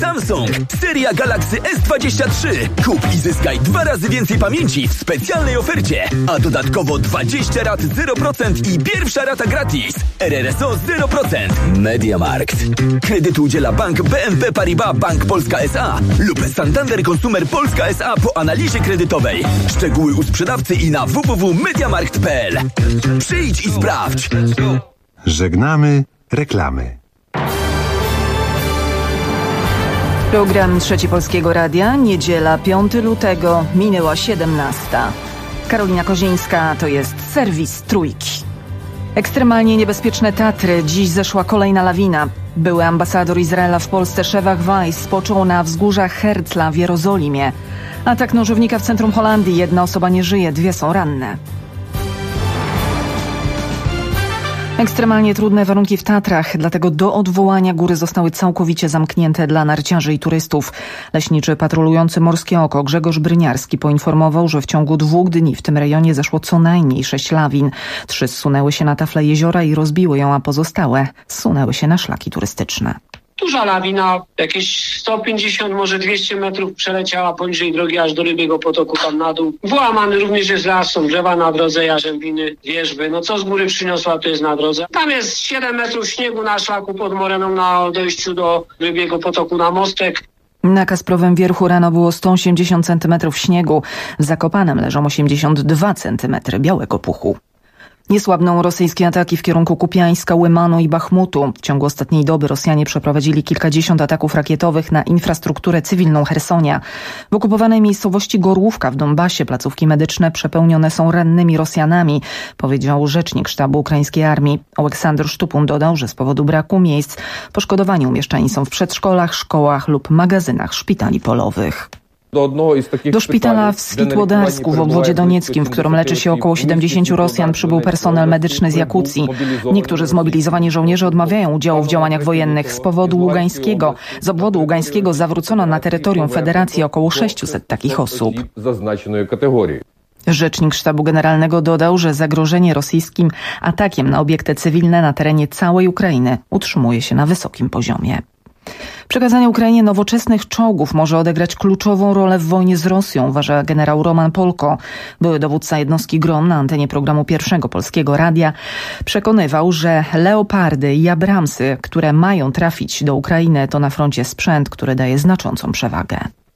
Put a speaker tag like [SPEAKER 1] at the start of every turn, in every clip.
[SPEAKER 1] Samsung. Seria Galaxy S23. Kup i zyskaj 2 razy więcej pamięci w specjalnej ofercie. A dodatkowo 20 rat 0% i pierwsza rata gratis. RRSO 0%. MediaMarkt. Kredyt udziela Bank BNP Paribas Bank Polska S.A. lub Santander Consumer Polska S.A. po analizie kredytowej. Szczegóły u sprzedawcy i na www.mediamarkt.pl. Przyjdź i sprawdź.
[SPEAKER 2] Żegnamy reklamy.
[SPEAKER 3] Program Trzeci Polskiego Radia, niedziela 5 lutego, minęła 17. Karolina Kozińska, to jest serwis Trójki. Ekstremalnie niebezpieczne Tatry. Dziś zeszła kolejna lawina. Były ambasador Izraela w Polsce Shevach Weiss spoczął na wzgórzach Herzla w Jerozolimie. Atak nożownika w centrum Holandii. 1 osoba nie żyje, 2 są ranne. Ekstremalnie trudne warunki w Tatrach, dlatego do odwołania góry zostały całkowicie zamknięte dla narciarzy i turystów. Leśniczy patrolujący Morskie Oko Grzegorz Bryniarski poinformował, że w ciągu 2 dni w tym rejonie zeszło co najmniej 6 lawin. 3 zsunęły się na tafle jeziora i rozbiły ją, a pozostałe zsunęły się na szlaki turystyczne.
[SPEAKER 4] Duża lawina, jakieś 150, może 200 metrów przeleciała poniżej drogi aż do Rybiego Potoku tam na dół. Wyłamany również jest las, są drzewa na drodze, jarzębiny, wierzby. No co z góry przyniosła, to jest na drodze. Tam jest 7 metrów śniegu na szlaku pod Moreną na dojściu do Rybiego Potoku na mostek.
[SPEAKER 3] Na Kasprowym Wierchu rano było 180 cm śniegu. W Zakopanem leżą 82 cm białego puchu. Nie słabną rosyjskie ataki w kierunku Kupiańska, Łymanu i Bachmutu. W ciągu ostatniej doby Rosjanie przeprowadzili kilkadziesiąt ataków rakietowych na infrastrukturę cywilną Chersonia. W okupowanej miejscowości Gorłówka w Donbasie placówki medyczne przepełnione są rannymi Rosjanami, powiedział rzecznik sztabu ukraińskiej armii. Oleksandr Sztupun dodał, że z powodu braku miejsc poszkodowani umieszczani są w przedszkolach, szkołach lub magazynach szpitali polowych. Do szpitala w Switłodarsku w obwodzie donieckim, w którym leczy się około 70 Rosjan, przybył personel medyczny z Jakucji. Niektórzy zmobilizowani żołnierze odmawiają udziału w działaniach wojennych. Z obwodu ługańskiego zawrócono na terytorium federacji około 600 takich osób. Rzecznik sztabu generalnego dodał, że zagrożenie rosyjskim atakiem na obiekty cywilne na terenie całej Ukrainy utrzymuje się na wysokim poziomie. Przekazanie Ukrainie nowoczesnych czołgów może odegrać kluczową rolę w wojnie z Rosją, uważa generał Roman Polko. Były dowódca jednostki GROM na antenie programu Pierwszego Polskiego Radia przekonywał, że Leopardy i Abramsy, które mają trafić do Ukrainy, to na froncie sprzęt, który daje znaczącą przewagę.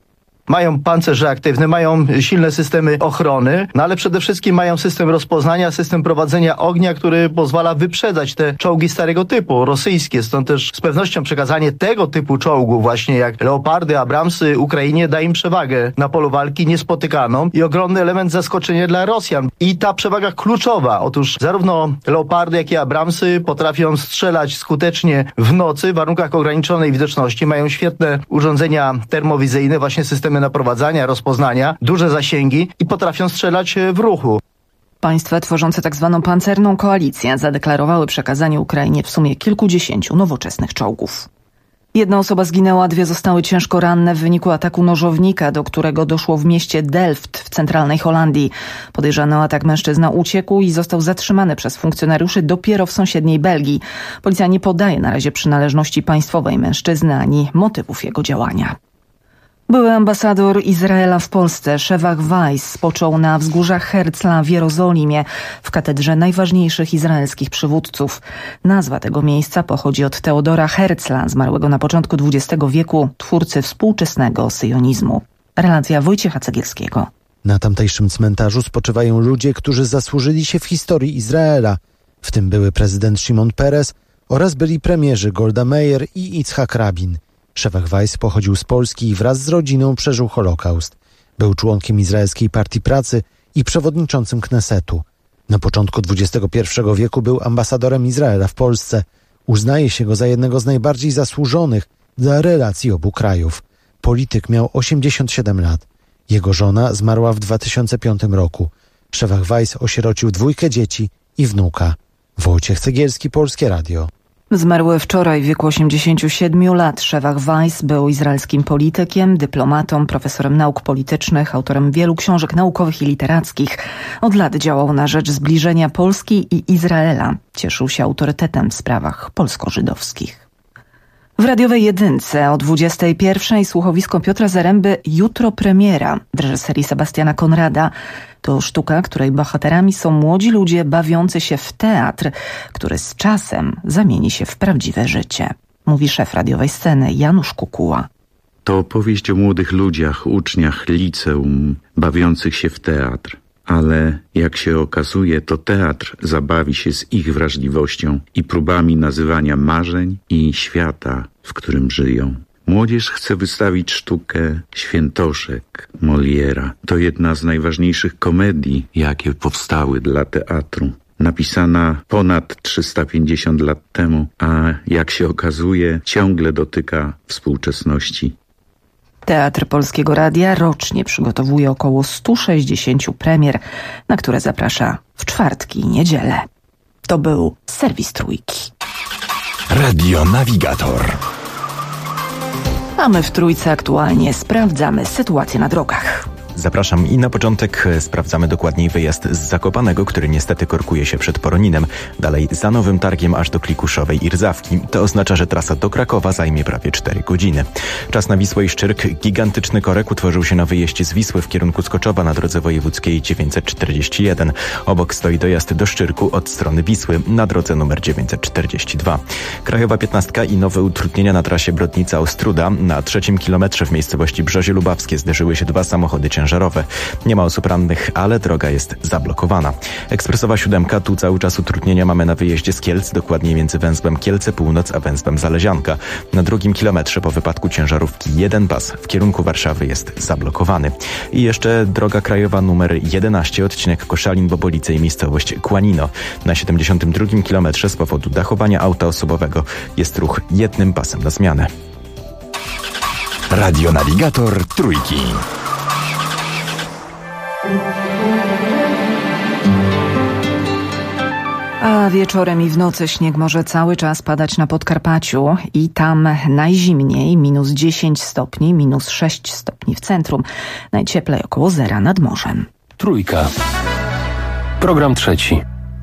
[SPEAKER 5] Mają pancerz reaktywny, mają silne systemy ochrony, no ale przede wszystkim mają system rozpoznania, system prowadzenia ognia, który pozwala wyprzedzać te czołgi starego typu, rosyjskie. Stąd też z pewnością przekazanie tego typu czołgów, właśnie jak Leopardy, Abramsy, Ukrainie da im przewagę na polu walki niespotykaną i ogromny element zaskoczenia dla Rosjan. I ta przewaga kluczowa. Otóż zarówno Leopardy, jak i Abramsy potrafią strzelać skutecznie w nocy w warunkach ograniczonej widoczności. Mają świetne urządzenia termowizyjne, właśnie systemy naprowadzania, rozpoznania, duże zasięgi i potrafią strzelać w ruchu.
[SPEAKER 3] Państwa tworzące tzw. pancerną koalicję zadeklarowały przekazanie Ukrainie w sumie kilkudziesięciu nowoczesnych czołgów. 1 osoba zginęła, 2 zostały ciężko ranne w wyniku ataku nożownika, do którego doszło w mieście Delft w centralnej Holandii. Podejrzany o atak mężczyzna uciekł i został zatrzymany przez funkcjonariuszy dopiero w sąsiedniej Belgii. Policja nie podaje na razie przynależności państwowej mężczyzny ani motywów jego działania. Były ambasador Izraela w Polsce Shevach Weiss spoczął na wzgórzach Herzla w Jerozolimie, w katedrze najważniejszych izraelskich przywódców. Nazwa tego miejsca pochodzi od Teodora Herzla, zmarłego na początku XX wieku, twórcy współczesnego syjonizmu. Relacja Wojciecha Cegielskiego.
[SPEAKER 6] Na tamtejszym cmentarzu spoczywają ludzie, którzy zasłużyli się w historii Izraela, w tym były prezydent Szymon Peres oraz byli premierzy Golda Meir i Itzhak Rabin. Shevach Weiss pochodził z Polski i wraz z rodziną przeżył Holokaust. Był członkiem Izraelskiej Partii Pracy i przewodniczącym Knesetu. Na początku XXI wieku był ambasadorem Izraela w Polsce. Uznaje się go za jednego z najbardziej zasłużonych dla relacji obu krajów. Polityk miał 87 lat. Jego żona zmarła w 2005 roku. Shevach Weiss osierocił 2 dzieci i wnuka. Wojciech Cegielski, Polskie Radio.
[SPEAKER 3] Zmarły wczoraj w wieku 87 lat Shevach Weiss był izraelskim politykiem, dyplomatą, profesorem nauk politycznych, autorem wielu książek naukowych i literackich. Od lat działał na rzecz zbliżenia Polski i Izraela. Cieszył się autorytetem w sprawach polsko-żydowskich. W radiowej jedynce o 21:00 słuchowisko Piotra Zaręby Jutro premiera w reżyserii Sebastiana Konrada. To sztuka, której bohaterami są młodzi ludzie bawiący się w teatr, który z czasem zamieni się w prawdziwe życie. Mówi szef radiowej sceny Janusz Kukuła.
[SPEAKER 7] To opowieść o młodych ludziach, uczniach liceum, bawiących się w teatr. Ale jak się okazuje, to teatr zabawi się z ich wrażliwością i próbami nazywania marzeń i świata, w którym żyją. Młodzież chce wystawić sztukę Świętoszek Moliera. To jedna z najważniejszych komedii, jakie powstały dla teatru. Napisana ponad 350 lat temu, a jak się okazuje, ciągle dotyka współczesności.
[SPEAKER 3] Teatr Polskiego Radia rocznie przygotowuje około 160 premier, na które zaprasza w czwartki i niedzielę. To był serwis Trójki.
[SPEAKER 1] Radio Navigator.
[SPEAKER 3] A my w Trójce aktualnie sprawdzamy sytuację na drogach.
[SPEAKER 8] Zapraszam i na początek sprawdzamy dokładniej wyjazd z Zakopanego, który niestety korkuje się przed Poroninem. Dalej za Nowym Targiem aż do Klikuszowej i Rdzawki. To oznacza, że trasa do Krakowa zajmie prawie 4 godziny. Czas na Wisłę i Szczyrk. Gigantyczny korek utworzył się na wyjeździe z Wisły w kierunku Skoczowa na drodze wojewódzkiej 941. Obok stoi dojazd do Szczyrku od strony Wisły na drodze numer 942. Krajowa 15 i nowe utrudnienia na trasie Brodnica-Ostróda. Na 3. kilometrze w miejscowości Brzozie Lubawskie zderzyły się 2 samochody ciężarowe. Nie ma osób rannych, ale droga jest zablokowana. Ekspresowa 7, tu cały czas utrudnienia mamy na wyjeździe z Kielc, dokładnie między węzłem Kielce Północ a węzłem Zalezianka. Na 2. kilometrze po wypadku ciężarówki jeden pas w kierunku Warszawy jest zablokowany. I jeszcze droga krajowa numer 11, odcinek Koszalin-Bobolice i miejscowość Kłanino. Na 72. kilometrze z powodu dachowania auta osobowego jest ruch jednym pasem na zmianę.
[SPEAKER 1] Radio Navigator Trójki.
[SPEAKER 3] A wieczorem i w nocy śnieg może cały czas padać na Podkarpaciu i tam najzimniej -10 stopni, -6 stopni w centrum. Najcieplej około 0 nad morzem.
[SPEAKER 9] Trójka. Program trzeci.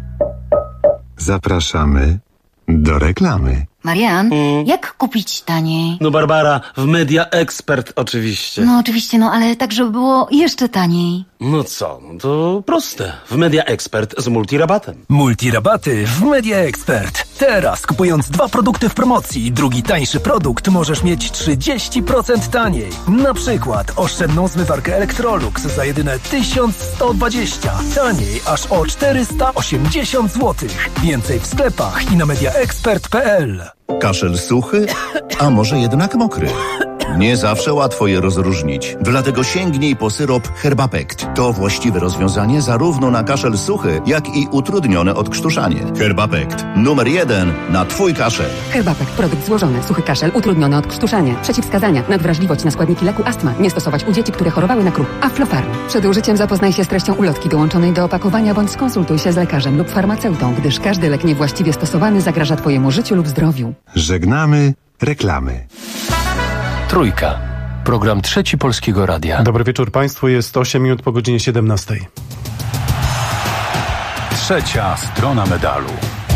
[SPEAKER 2] Zapraszamy do reklamy.
[SPEAKER 10] Marian, jak kupić taniej?
[SPEAKER 11] No Barbara, w Media Expert oczywiście.
[SPEAKER 10] No oczywiście, ale tak, żeby było jeszcze taniej.
[SPEAKER 11] No co, to proste. W Media Expert z multirabatem.
[SPEAKER 1] Multirabaty w Media Expert. Teraz kupując 2 produkty w promocji, drugi tańszy produkt możesz mieć 30% taniej. Na przykład oszczędną zmywarkę Electrolux za jedyne 1120. Taniej aż o 480 zł. Więcej w sklepach i na mediaexpert.pl.
[SPEAKER 12] Kaszel suchy, a może jednak mokry? Nie zawsze łatwo je rozróżnić. Dlatego sięgnij po syrop Herbapekt. To właściwe rozwiązanie zarówno na kaszel suchy, jak i utrudnione odkrztuszanie. Herbapekt. Numer 1 na Twój kaszel.
[SPEAKER 13] Herbapekt. Produkt złożony. Suchy kaszel, utrudnione odkrztuszanie. Przeciwwskazania. Nadwrażliwość na składniki leku astma. Nie stosować u dzieci, które chorowały na kruk. Aflofarm. Przed użyciem zapoznaj się z treścią ulotki dołączonej do opakowania bądź skonsultuj się z lekarzem lub farmaceutą, gdyż każdy lek niewłaściwie stosowany zagraża Twojemu życiu lub zdrowiu.
[SPEAKER 2] Żegnamy reklamy.
[SPEAKER 9] Trójka. Program trzeci Polskiego Radia.
[SPEAKER 14] Dobry wieczór Państwu, jest 8 minut po godzinie 17.
[SPEAKER 9] Trzecia strona medalu.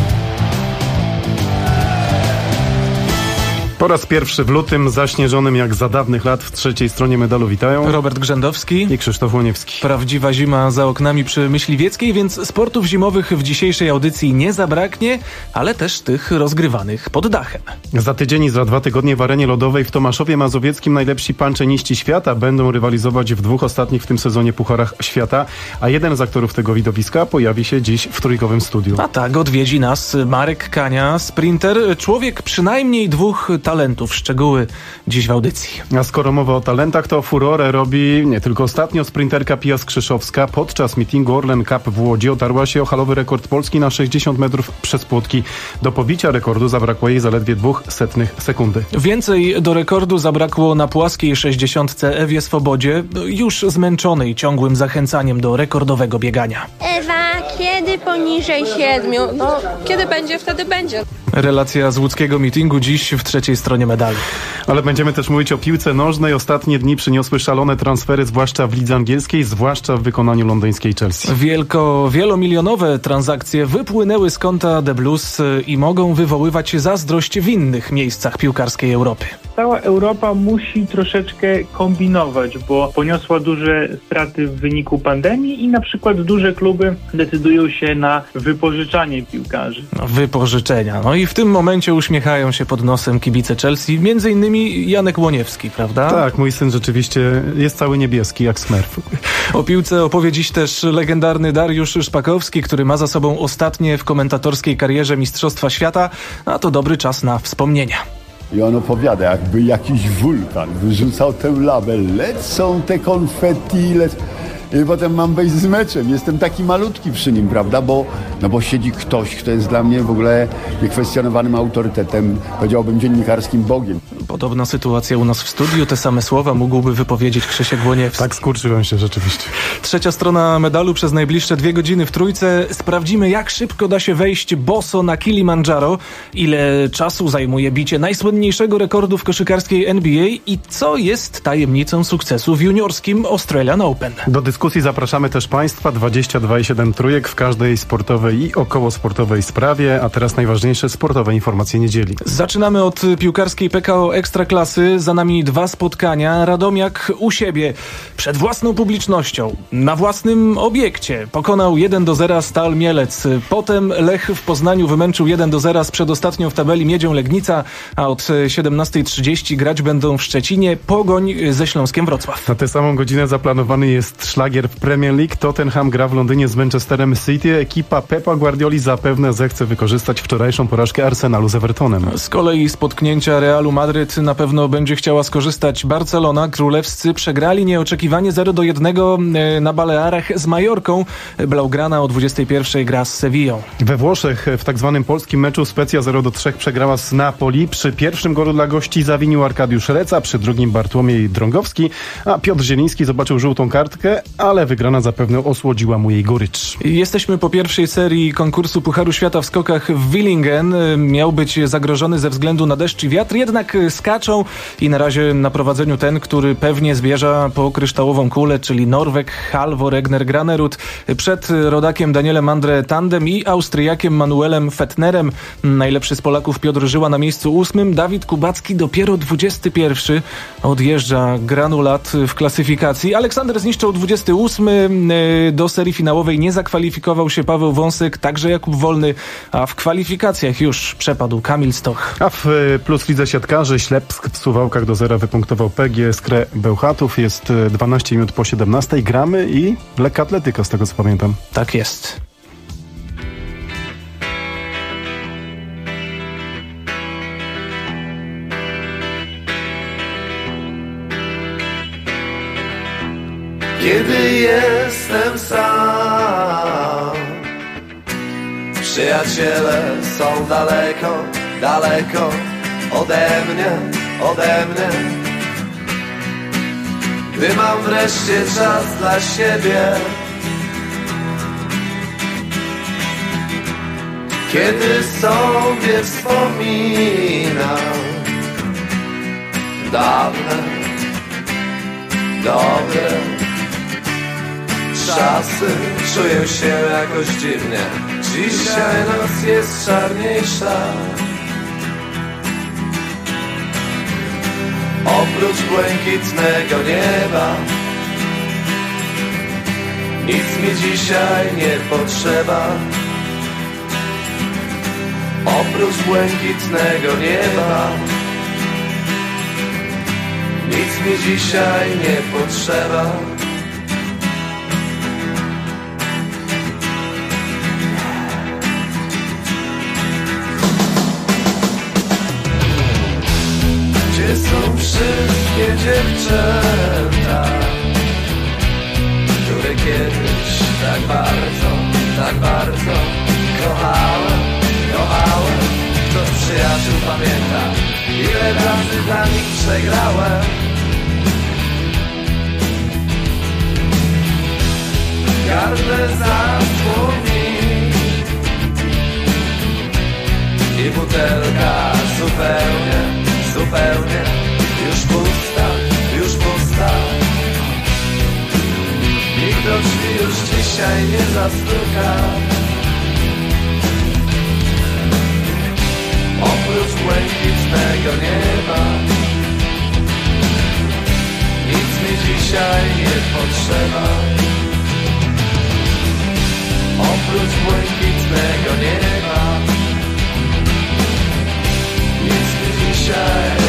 [SPEAKER 14] Po raz pierwszy w lutym, zaśnieżonym jak za dawnych lat, w trzeciej stronie medalu witają
[SPEAKER 15] Robert Grzędowski
[SPEAKER 14] i Krzysztof Łoniewski.
[SPEAKER 15] Prawdziwa zima za oknami przy Myśliwieckiej, więc sportów zimowych w dzisiejszej audycji nie zabraknie, ale też tych rozgrywanych pod dachem.
[SPEAKER 14] Za tydzień i za 2 tygodnie w arenie lodowej w Tomaszowie Mazowieckim najlepsi panczeniści świata będą rywalizować w 2 ostatnich w tym sezonie Pucharach Świata, a jeden z aktorów tego widowiska pojawi się dziś w trójkowym studiu.
[SPEAKER 15] A tak, odwiedzi nas Marek Kania, sprinter, człowiek przynajmniej 2 talentów. Szczegóły dziś w audycji.
[SPEAKER 14] A skoro mowa o talentach, to furorę robi nie tylko ostatnio sprinterka Pia Skrzyszowska. Podczas meetingu Orlen Cup w Łodzi otarła się o halowy rekord Polski na 60 metrów przez płotki. Do pobicia rekordu zabrakło jej zaledwie 0,02 sekundy.
[SPEAKER 15] Więcej do rekordu zabrakło na płaskiej 60 Ewie Swobodzie, już zmęczonej ciągłym zachęcaniem do rekordowego biegania.
[SPEAKER 16] Ewa, kiedy poniżej 7? No, kiedy będzie, wtedy będzie.
[SPEAKER 15] Relacja z łódzkiego meetingu dziś w trzeciej stronie medalu.
[SPEAKER 14] Ale będziemy też mówić o piłce nożnej. Ostatnie dni przyniosły szalone transfery, zwłaszcza w lidze angielskiej, zwłaszcza w wykonaniu londyńskiej Chelsea.
[SPEAKER 15] Wielomilionowe transakcje wypłynęły z konta The Blues i mogą wywoływać zazdrość w innych miejscach piłkarskiej Europy.
[SPEAKER 16] Cała Europa musi troszeczkę kombinować, bo poniosła duże straty w wyniku pandemii i na przykład duże kluby decydują się na wypożyczanie piłkarzy.
[SPEAKER 15] Wypożyczenia. No i w tym momencie uśmiechają się pod nosem kibice Chelsea, między innymi Janek Łoniewski, prawda?
[SPEAKER 14] Tak, mój syn rzeczywiście jest cały niebieski, jak Smurf.
[SPEAKER 15] O piłce opowie dziś też legendarny Dariusz Szpakowski, który ma za sobą ostatnie w komentatorskiej karierze Mistrzostwa Świata, a to dobry czas na wspomnienia.
[SPEAKER 17] I on opowiada, jakby jakiś wulkan wyrzucał tę lawę, lecą te konfetti, i potem mam wejść z meczem. Jestem taki malutki przy nim, prawda, bo siedzi ktoś, kto jest dla mnie w ogóle niekwestionowanym autorytetem, powiedziałbym dziennikarskim bogiem.
[SPEAKER 15] Podobna sytuacja u nas w studiu, te same słowa mógłby wypowiedzieć Krzysiek Łoniewski.
[SPEAKER 14] Tak skurczyłem się rzeczywiście.
[SPEAKER 15] Trzecia strona medalu przez najbliższe 2 godziny w Trójce. Sprawdzimy, jak szybko da się wejść boso na Kilimandżaro, ile czasu zajmuje bicie najsłynniejszego rekordu w koszykarskiej NBA i co jest tajemnicą sukcesu w juniorskim Australian Open.
[SPEAKER 14] Do dyskusji zapraszamy też Państwa. 22,7 Trójek w każdej sportowej i okołosportowej sprawie, a teraz najważniejsze sportowe informacje niedzieli.
[SPEAKER 15] Zaczynamy od piłkarskiej PKO Ekstraklasy. Za nami 2 spotkania. Radomiak u siebie, przed własną publicznością, na własnym obiekcie pokonał 1-0 Stal Mielec. Potem Lech w Poznaniu wymęczył 1-0 z przedostatnią w tabeli Miedzią Legnica, a od 17:30 grać będą w Szczecinie Pogoń ze Śląskiem Wrocław.
[SPEAKER 14] Na tę samą godzinę zaplanowany jest szlagier w Premier League. Tottenham gra w Londynie z Manchesterem City. Ekipa Pepa Guardioli zapewne zechce wykorzystać wczorajszą porażkę Arsenalu z Evertonem.
[SPEAKER 15] Z kolei z potknięcia Realu Madryt na pewno będzie chciała skorzystać Barcelona. Królewscy przegrali nieoczekiwanie 0-1 na Balearach z Majorką. Blaugrana o 21:00 gra z Sevillą.
[SPEAKER 14] We Włoszech w tak zwanym polskim meczu Specja 0-3 przegrała z Napoli. Przy pierwszym golu dla gości zawinił Arkadiusz Reca, przy drugim Bartłomiej Drągowski, a Piotr Zieliński zobaczył żółtą kartkę, ale wygrana zapewne osłodziła mu jej gorycz.
[SPEAKER 15] Jesteśmy po pierwszej serii konkursu Pucharu Świata w skokach w Willingen. Miał być zagrożony ze względu na deszcz i wiatr, jednak skaczą i na razie na prowadzeniu ten, który pewnie zbierza po kryształową kulę, czyli Norweg Halvor Egner Granerud. Przed rodakiem Danielem Andre tandem i Austriakiem Manuelem Fettnerem. Najlepszy z Polaków Piotr Żyła na miejscu 8. Dawid Kubacki dopiero 21. Odjeżdża granulat w klasyfikacji. Aleksander Zniszczał 28. Do serii finałowej nie zakwalifikował się Paweł Wąsek, także Jakub Wolny, a w kwalifikacjach już przepadł Kamil Stoch.
[SPEAKER 14] A w Plus Lidze Siatkarzy Ślepsk w Suwałkach do 0 wypunktował PGS Skrę Bełchatów. Jest 12 minut po 17. Gramy i lekka atletyka, z tego co pamiętam.
[SPEAKER 15] Tak jest.
[SPEAKER 18] Kiedy jestem sam, przyjaciele są daleko, daleko ode mnie. Gdy mam wreszcie czas dla siebie, kiedy sobie wspominam dawne, dobre czasy, czuję się jakoś dziwnie. Dzisiaj noc jest czarniejsza. Oprócz błękitnego nieba nic mi dzisiaj nie potrzeba. Oprócz błękitnego nieba nic mi dzisiaj nie potrzeba. Gdzie są wszystkie dziewczęta, które kiedyś tak bardzo kochałem? Kto z przyjaciół pamięta, ile razy dla nich przegrałem? Gardle zasłoni i butelka zupełnie, zupełnie już pusta, już pusta. Nikt do drzwi już dzisiaj nie zastuka. Oprócz błękitnego nieba nic mi dzisiaj nie potrzeba. Oprócz błękitnego nieba nic mi dzisiaj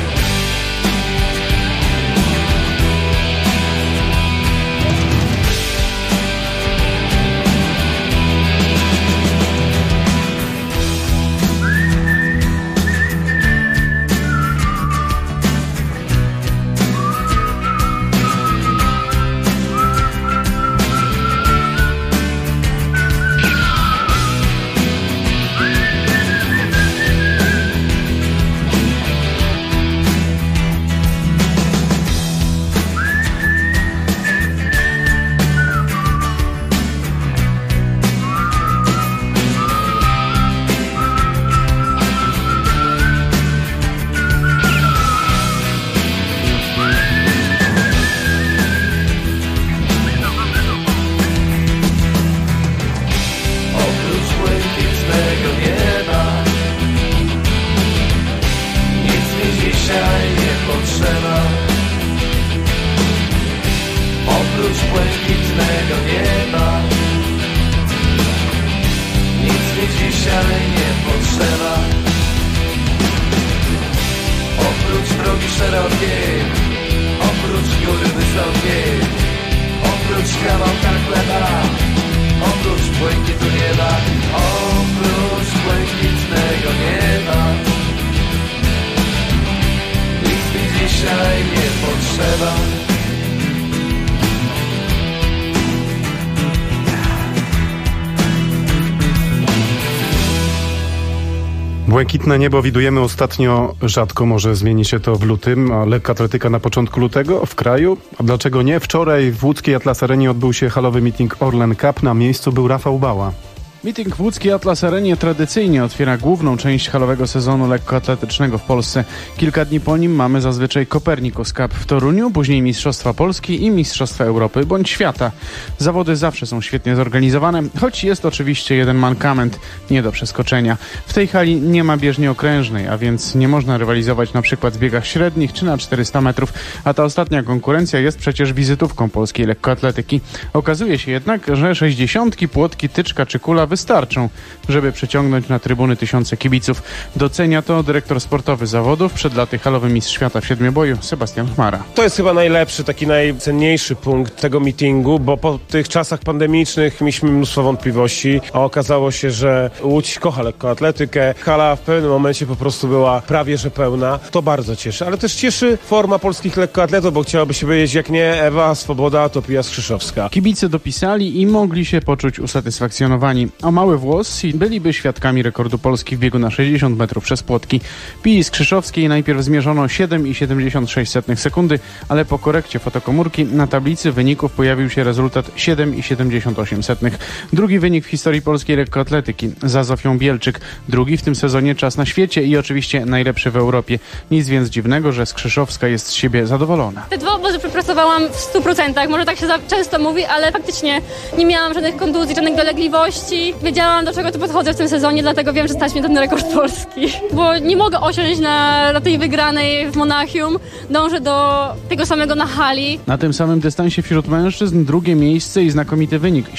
[SPEAKER 14] Błękitne niebo widujemy ostatnio rzadko, może zmieni się to w lutym, a lekkoatletyka na początku lutego w kraju? A dlaczego nie? Wczoraj w łódzkiej Atlas Arenie odbył się halowy meeting Orlen Cup, na miejscu był Rafał Bała.
[SPEAKER 19] Meeting w łódzkiej Atlas Arenie tradycyjnie otwiera główną część halowego sezonu lekkoatletycznego w Polsce. Kilka dni po nim mamy zazwyczaj Copernicus Cup w Toruniu, później Mistrzostwa Polski i Mistrzostwa Europy bądź świata. Zawody zawsze są świetnie zorganizowane, choć jest oczywiście jeden mankament, nie do przeskoczenia. W tej hali nie ma bieżni okrężnej, a więc nie można rywalizować na przykład w biegach średnich czy na 400 metrów, a ta ostatnia konkurencja jest przecież wizytówką polskiej lekkoatletyki. Okazuje się jednak, że 60, płotki, tyczka czy kula wystarczą, żeby przyciągnąć na trybuny tysiące kibiców. Docenia to dyrektor sportowy zawodów, przed laty halowy mistrz świata w siedmioboju Sebastian Chmara.
[SPEAKER 20] To jest chyba najlepszy, taki najcenniejszy punkt tego meetingu, bo po tych czasach pandemicznych mieliśmy mnóstwo wątpliwości, a okazało się, że Łódź kocha lekkoatletykę. Hala w pewnym momencie po prostu była prawie że pełna. To bardzo cieszy, ale też cieszy forma polskich lekkoatletów, bo chciałoby się powiedzieć, jak nie Ewa Swoboda, to Pia Skrzyszowska.
[SPEAKER 19] Kibice dopisali i mogli się poczuć usatysfakcjonowani. O mały włos i byliby świadkami rekordu Polski w biegu na 60 metrów przez płotki. Pii Skrzyszowskiej najpierw zmierzono 7,76 sekundy, ale po korekcie fotokomórki na tablicy wyników pojawił się rezultat 7,78. Drugi wynik w historii polskiej lekkoatletyki za Zofią Bielczyk. Drugi w tym sezonie czas na świecie i oczywiście najlepszy w Europie. Nic więc dziwnego, że Skrzyszowska jest z siebie zadowolona.
[SPEAKER 21] Te 2 obozy przepracowałam w 100%. Może tak się często mówi, ale faktycznie nie miałam żadnych kontuzji, żadnych dolegliwości. Wiedziałam, do czego tu podchodzę w tym sezonie, dlatego wiem, że stać mnie ten rekord polski. Bo nie mogę osiąść na tej wygranej w Monachium. Dążę do tego samego na hali.
[SPEAKER 19] Na tym samym dystansie wśród mężczyzn drugie miejsce i znakomity wynik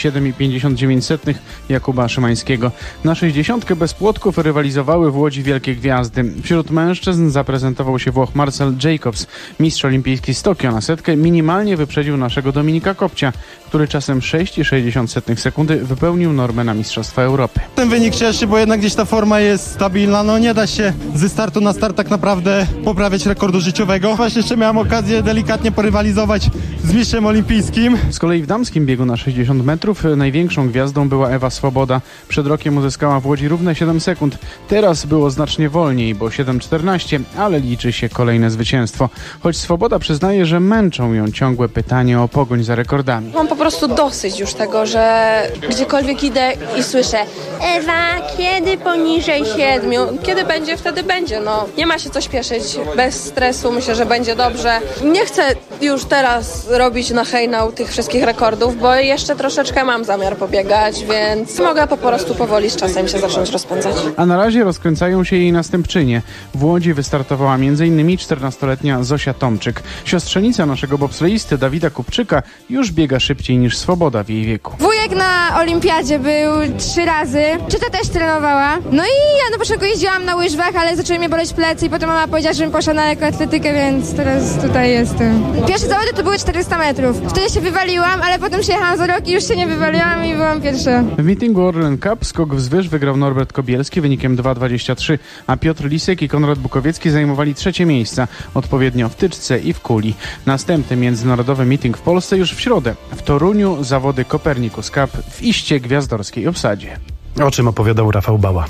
[SPEAKER 19] 7,59 Jakuba Szymańskiego. Na 60 bez płotków rywalizowały w Łodzi wielkie gwiazdy. Wśród mężczyzn zaprezentował się Włoch Marcel Jacobs. Mistrz olimpijski z Tokio na setkę minimalnie wyprzedził naszego Dominika Kopcia, który czasem 6,60 sekundy wypełnił normę na Mistrzostwa Europy.
[SPEAKER 22] Ten wynik cieszy, bo jednak gdzieś ta forma jest stabilna. No nie da się ze startu na start tak naprawdę poprawiać rekordu życiowego. Właśnie jeszcze miałem okazję delikatnie porywalizować z mistrzem olimpijskim.
[SPEAKER 19] Z kolei w damskim biegu na 60 metrów największą gwiazdą była Ewa Swoboda. Przed rokiem uzyskała w Łodzi równe 7 sekund. Teraz było znacznie wolniej, bo 7,14, ale liczy się kolejne zwycięstwo. Choć Swoboda przyznaje, że męczą ją ciągłe pytanie o pogoń za rekordami.
[SPEAKER 4] Mam po prostu dosyć już tego, że gdziekolwiek idę i słyszę: Ewa, kiedy poniżej 7? Kiedy będzie, wtedy będzie. No, nie ma się co śpieszyć, bez stresu, myślę, że będzie dobrze. Nie chcę już teraz robić na hejnał tych wszystkich rekordów, bo jeszcze troszeczkę mam zamiar pobiegać, więc mogę po prostu powoli z czasem się zacząć rozpędzać.
[SPEAKER 19] A na razie rozkręcają się jej następczynie. W Łodzi wystartowała m.in. 14-letnia Zosia Tomczyk. Siostrzenica naszego bobsleisty Dawida Kupczyka już biega szybciej niż Swoboda w jej wieku.
[SPEAKER 5] Wujek na olimpiadzie był 3 razy. Czyta też trenowała. No i ja na początku jeździłam na łyżwach, ale zaczęły mnie boleć plecy i potem mama powiedziała, żebym poszła na lekkoatletykę, więc teraz tutaj jestem. Pierwsze zawody to były 400 metrów. Wtedy się wywaliłam, ale potem przyjechałam za rok i już się nie wywaliłam i byłam pierwsza.
[SPEAKER 19] W meetingu Orlen Cup skok wzwyż wygrał Norbert Kobielski wynikiem 2,23, a Piotr Lisek i Konrad Bukowiecki zajmowali 3 miejsca, odpowiednio w tyczce i w kuli. Następny międzynarodowy meeting w Polsce już w środę. W Toruniu zawody Copernicus Cup w iście gwiazdorskiej obsadzie.
[SPEAKER 14] O czym opowiadał Rafał Bała.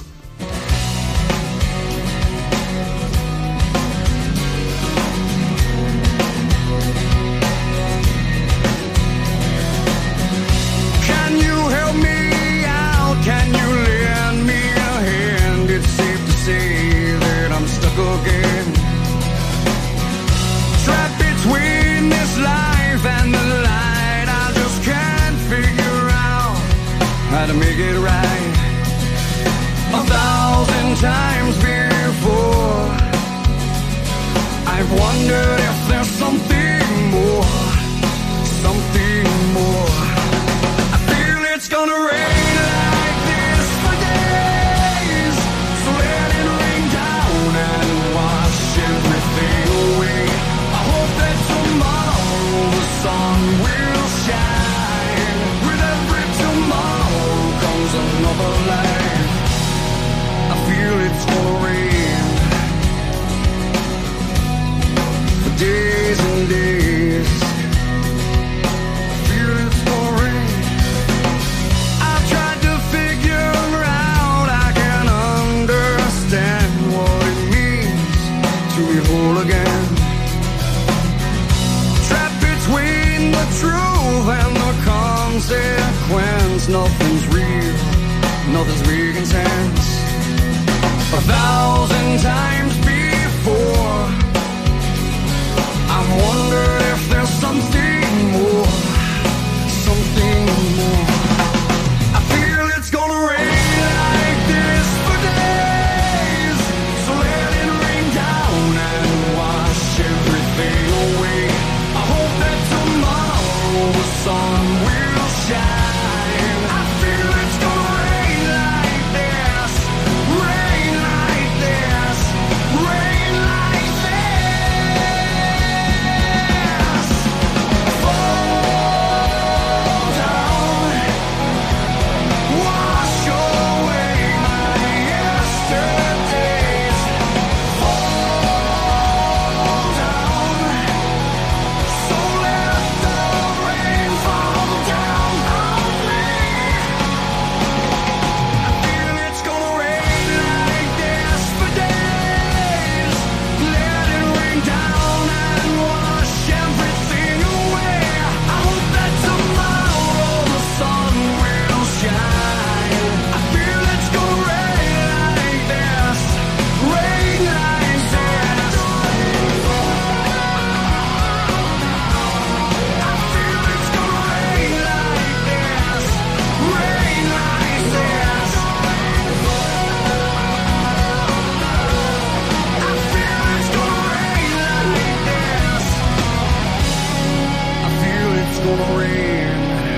[SPEAKER 23] To make it right 1,000 times before, I've wondered if there's something more. I feel it's gonna rain like this for days, so let it rain down and wash everything away. I hope that tomorrow the sun will shine. With every tomorrow comes another life. I feel it's gonna rain for days and days. I feel it's gonna rain. I've tried to figure out, I can understand what it means to be whole again. Trapped between the truth and the consequence. Nothing's real, nothing's making sense. 1,000 times before, I've wondered if there's something more. I feel it's gonna rain like this for days, so let it rain down and wash everything away. I hope that tomorrow the sun will shine. I feel it's gonna rain like this, rain like this, rain like this. Fall down, wash away my yesterdays. Fall down, so let the rain fall down on me. I feel it's gonna rain like this for days. Let it rain down and wash everything away. I hope that tomorrow the sun will shine. I feel it's gonna rain like this, rain like this. I feel it's gonna rain like this, rain like this. I feel it's gonna rain like this. I feel it's gonna rain.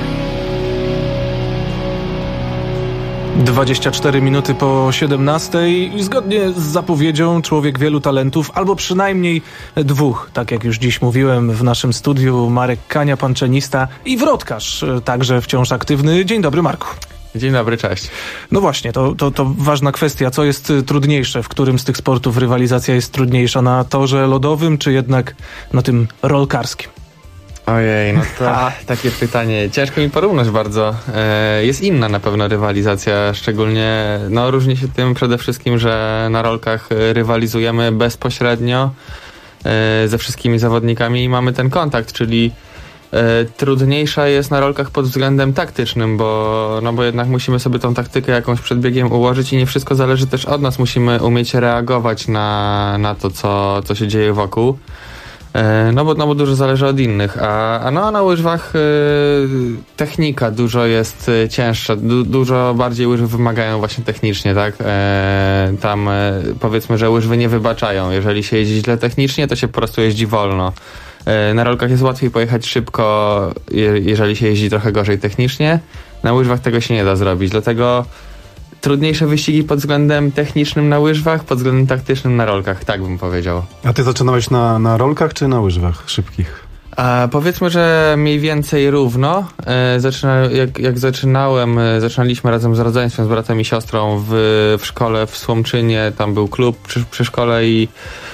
[SPEAKER 15] 24 minuty po 17 i zgodnie z zapowiedzią człowiek wielu talentów, albo przynajmniej 2, tak jak już dziś mówiłem w naszym studiu, Marek Kania, panczenista i wrotkarz, także wciąż aktywny. Dzień dobry, Marku.
[SPEAKER 24] Dzień dobry, cześć.
[SPEAKER 15] No właśnie, to ważna kwestia. Co jest trudniejsze? W którym z tych sportów rywalizacja jest trudniejsza? Na torze lodowym, czy jednak na tym rolkarskim?
[SPEAKER 6] Ojej, no to takie pytanie. Ciężko mi porównać bardzo. Jest inna na pewno rywalizacja, szczególnie różni się tym przede wszystkim, że na rolkach rywalizujemy bezpośrednio ze wszystkimi zawodnikami i mamy ten kontakt, czyli trudniejsza jest na rolkach pod względem taktycznym, bo jednak musimy sobie tą taktykę jakąś przed biegiem ułożyć i nie wszystko zależy też od nas. Musimy umieć reagować na to, co się dzieje wokół. No bo dużo zależy od innych, a na łyżwach technika dużo jest cięższa, dużo bardziej łyżwy wymagają właśnie technicznie, tak? Tam powiedzmy, że łyżwy nie wybaczają. Jeżeli się jeździ źle technicznie, to się po prostu jeździ wolno. Na rolkach jest łatwiej pojechać szybko, jeżeli się jeździ trochę gorzej technicznie. Na łyżwach tego się nie da zrobić, dlatego trudniejsze wyścigi pod względem technicznym na łyżwach, pod względem taktycznym na rolkach, tak bym powiedział.
[SPEAKER 14] A ty zaczynałeś na rolkach czy na łyżwach szybkich?
[SPEAKER 6] Powiedzmy, że mniej więcej równo. Jak zaczynaliśmy razem z rodzeństwem, z bratem i siostrą w szkole w Słomczynie, tam był klub przy szkole i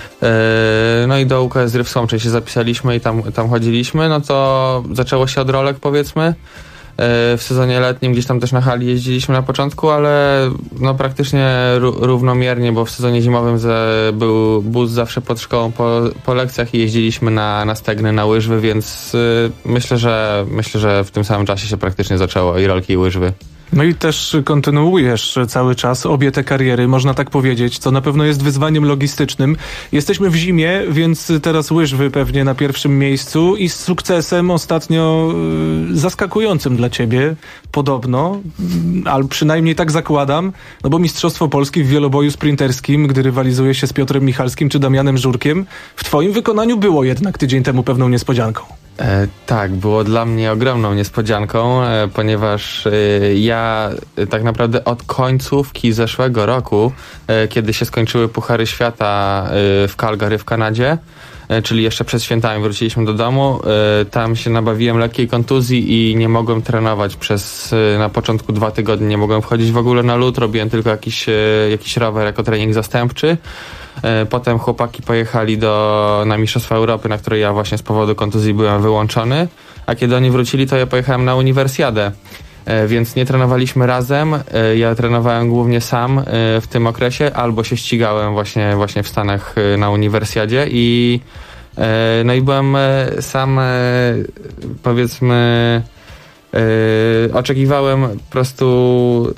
[SPEAKER 6] do UKS-y w Słomczy się zapisaliśmy i tam chodziliśmy, no to zaczęło się od rolek, powiedzmy. W sezonie letnim gdzieś tam też na hali jeździliśmy na początku, ale praktycznie równomiernie, bo w sezonie zimowym był bus zawsze pod szkołą po lekcjach i jeździliśmy na stegny, na łyżwy, więc myślę, że w tym samym czasie się praktycznie zaczęło i rolki, i łyżwy.
[SPEAKER 15] No i też kontynuujesz cały czas obie te kariery, można tak powiedzieć, co na pewno jest wyzwaniem logistycznym. Jesteśmy w zimie, więc teraz łyżwy pewnie na pierwszym miejscu i z sukcesem ostatnio zaskakującym dla ciebie, podobno, ale przynajmniej tak zakładam, no bo Mistrzostwo Polski w wieloboju sprinterskim, gdy rywalizuje się z Piotrem Michalskim czy Damianem Żurkiem, w twoim wykonaniu było jednak tydzień temu pewną niespodzianką.
[SPEAKER 6] Tak, było dla mnie ogromną niespodzianką, ponieważ ja tak naprawdę od końcówki zeszłego roku, kiedy się skończyły Puchary Świata w Calgary w Kanadzie, czyli jeszcze przed świętami wróciliśmy do domu, tam się nabawiłem lekkiej kontuzji i nie mogłem trenować przez na początku 2 tygodnie, nie mogłem wchodzić w ogóle na lód, robiłem tylko jakiś rower jako trening zastępczy. Potem chłopaki pojechali na Mistrzostwa Europy, na które ja właśnie z powodu kontuzji byłem wyłączony, a kiedy oni wrócili, to ja pojechałem na Uniwersjadę, więc nie trenowaliśmy razem, ja trenowałem głównie sam w tym okresie, albo się ścigałem właśnie w Stanach na Uniwersjadzie i byłem sam, powiedzmy, oczekiwałem po prostu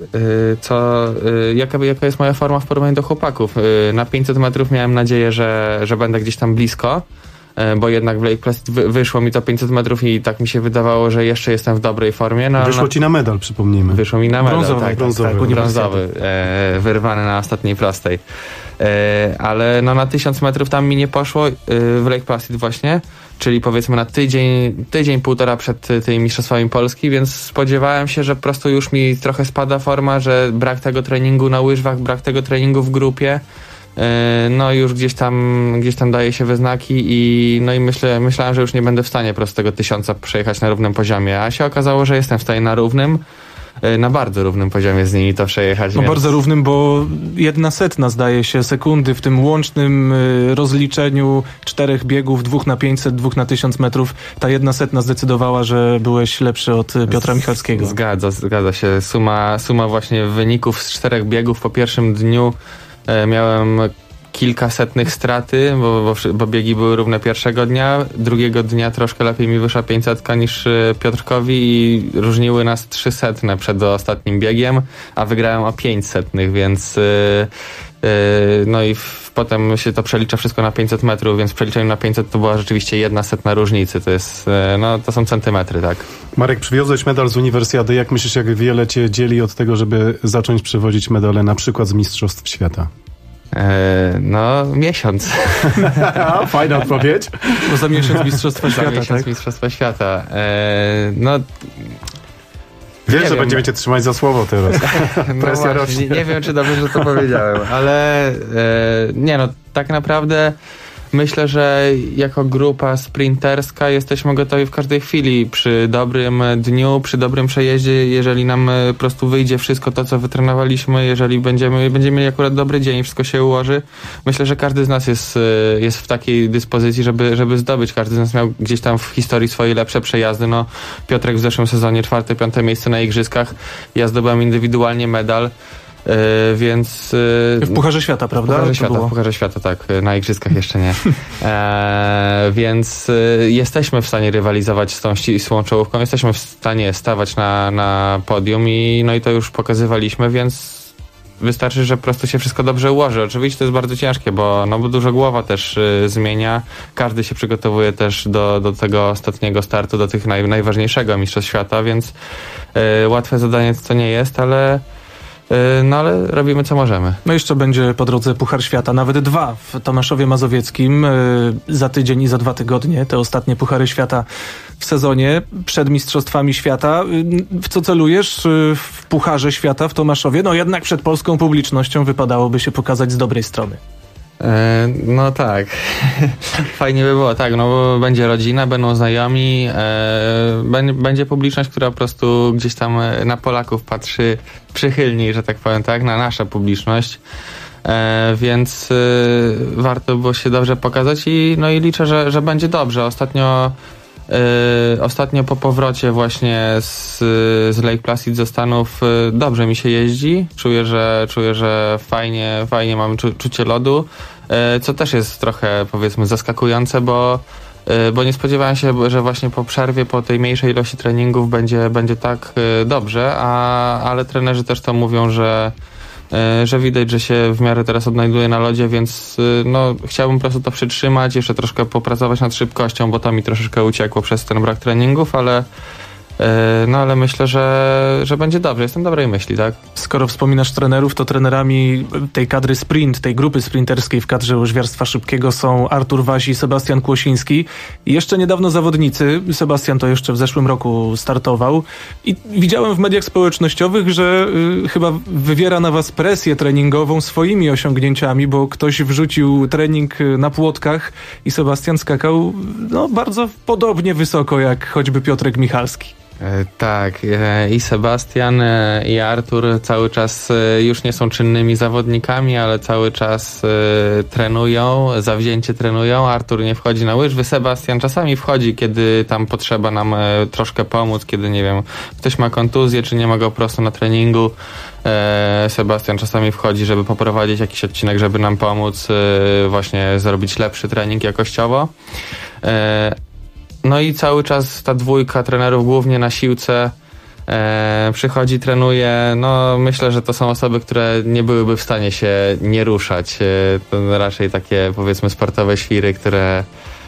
[SPEAKER 6] jaka jest moja forma w porównaniu do chłopaków. Na 500 metrów miałem nadzieję, że będę gdzieś tam blisko, bo jednak w Lake Placid wyszło mi to 500 metrów i tak mi się wydawało, że jeszcze jestem w dobrej formie.
[SPEAKER 14] Wyszło ci na medal, przypomnijmy.
[SPEAKER 6] Wyszło mi na medal,
[SPEAKER 14] brązowy,
[SPEAKER 6] wyrwany na ostatniej prostej. Ale na 1000 metrów tam mi nie poszło w Lake Placid właśnie, czyli powiedzmy na tydzień, półtora przed tymi mistrzostwami Polski, więc spodziewałem się, że po prostu już mi trochę spada forma, że brak tego treningu na łyżwach, brak tego treningu w grupie, już gdzieś tam daje się we znaki i myślałem, że już nie będę w stanie po prostu tego 1000 przejechać na równym poziomie, a się okazało, że jestem w stanie na bardzo równym poziomie z nimi to przejechać.
[SPEAKER 15] No więc... Bardzo równym, bo 1/100 zdaje się sekundy w tym łącznym rozliczeniu 4 biegów, 2 na 500, 2 na 1000 metrów. Ta 1/100 zdecydowała, że byłeś lepszy od Piotra Michalskiego.
[SPEAKER 6] Zgadza się. Suma właśnie wyników z 4 biegów po pierwszym dniu miałem kilkasetnych straty, bo biegi były równe pierwszego dnia, drugiego dnia troszkę lepiej mi wyszła 500 niż Piotrkowi i różniły nas 300 przed ostatnim biegiem, a wygrałem o 500, więc potem się to przelicza wszystko na 500 metrów, więc w przeliczeniu na 500 to była rzeczywiście 1/100 różnicy, to są centymetry, tak.
[SPEAKER 14] Marek, przywiozłeś medal z Uniwersjady, jak myślisz, jak wiele cię dzieli od tego, żeby zacząć przywozić medale na przykład z Mistrzostw Świata?
[SPEAKER 6] Miesiąc.
[SPEAKER 14] Fajna odpowiedź.
[SPEAKER 15] Bo za miesiąc Mistrzostwa Świata,
[SPEAKER 6] tak? Mistrzostwa Świata.
[SPEAKER 14] Wiesz, że będziemy cię trzymać za słowo teraz. Presja rośnie.
[SPEAKER 6] Nie wiem, czy dobrze, że to powiedziałem, ale tak naprawdę myślę, że jako grupa sprinterska jesteśmy gotowi w każdej chwili, przy dobrym dniu, przy dobrym przejeździe, jeżeli nam po prostu wyjdzie wszystko to, co wytrenowaliśmy, jeżeli będziemy mieli akurat dobry dzień i wszystko się ułoży. Myślę, że każdy z nas jest w takiej dyspozycji, żeby zdobyć. Każdy z nas miał gdzieś tam w historii swoje lepsze przejazdy. No, Piotrek w zeszłym sezonie 4., 5. miejsce na igrzyskach. Ja zdobyłem indywidualnie medal. Więc...
[SPEAKER 15] W Pucharze Świata, prawda?
[SPEAKER 6] W Pucharze Świata, tak. Na igrzyskach jeszcze nie. Więc jesteśmy w stanie rywalizować z tą ścisłą czołówką. Jesteśmy w stanie stawać na podium i to już pokazywaliśmy, więc wystarczy, że po prostu się wszystko dobrze ułoży. Oczywiście to jest bardzo ciężkie, bo dużo głowa też zmienia. Każdy się przygotowuje też do tego ostatniego startu, do tych najważniejszego Mistrzostw Świata, więc łatwe zadanie to nie jest, ale robimy co możemy.
[SPEAKER 15] No jeszcze będzie po drodze Puchar Świata, nawet 2 w Tomaszowie Mazowieckim za tydzień i za 2 tygodnie. Te ostatnie Puchary Świata w sezonie przed Mistrzostwami Świata. W co celujesz w Pucharze Świata w Tomaszowie? No jednak przed polską publicznością wypadałoby się pokazać z dobrej strony.
[SPEAKER 6] No tak. Fajnie by było, tak, bo będzie rodzina, będą znajomi, będzie publiczność, która po prostu gdzieś tam na Polaków patrzy przychylniej, że tak powiem, tak, na naszą publiczność. Więc warto było się dobrze pokazać i liczę, że będzie dobrze. Ostatnio po powrocie właśnie z Lake Placid ze Stanów dobrze mi się jeździ. Czuję, że fajnie mam czucie lodu, co też jest trochę, powiedzmy, zaskakujące, bo nie spodziewałem się, że właśnie po przerwie, po tej mniejszej ilości treningów będzie tak dobrze, ale trenerzy też to mówią, że widać, że się w miarę teraz odnajduje na lodzie, więc chciałbym po prostu to przytrzymać, jeszcze troszkę popracować nad szybkością, bo to mi troszeczkę uciekło przez ten brak treningów, ale myślę, że będzie dobrze. Jestem dobrej myśli, tak?
[SPEAKER 15] Skoro wspominasz trenerów, to trenerami tej kadry sprint, tej grupy sprinterskiej w kadrze łyżwiarstwa szybkiego są Artur Waś i Sebastian Kłosiński. I jeszcze niedawno zawodnicy. Sebastian to jeszcze w zeszłym roku startował. I widziałem w mediach społecznościowych, że chyba wywiera na was presję treningową swoimi osiągnięciami, bo ktoś wrzucił trening na płotkach i Sebastian skakał bardzo podobnie wysoko jak choćby Piotrek Michalski.
[SPEAKER 6] Tak, i Sebastian, i Artur cały czas już nie są czynnymi zawodnikami, ale cały czas trenują, zawzięcie trenują. Artur nie wchodzi na łyżwy, Sebastian czasami wchodzi, kiedy tam potrzeba nam troszkę pomóc, kiedy, nie wiem, ktoś ma kontuzję, czy nie ma go prosto na treningu. Sebastian czasami wchodzi, żeby poprowadzić jakiś odcinek, żeby nam pomóc właśnie zrobić lepszy trening jakościowo. No i cały czas ta dwójka trenerów, głównie na siłce, przychodzi, trenuje. Myślę, że to są osoby, które nie byłyby w stanie się nie ruszać. To raczej takie, powiedzmy, sportowe świry, które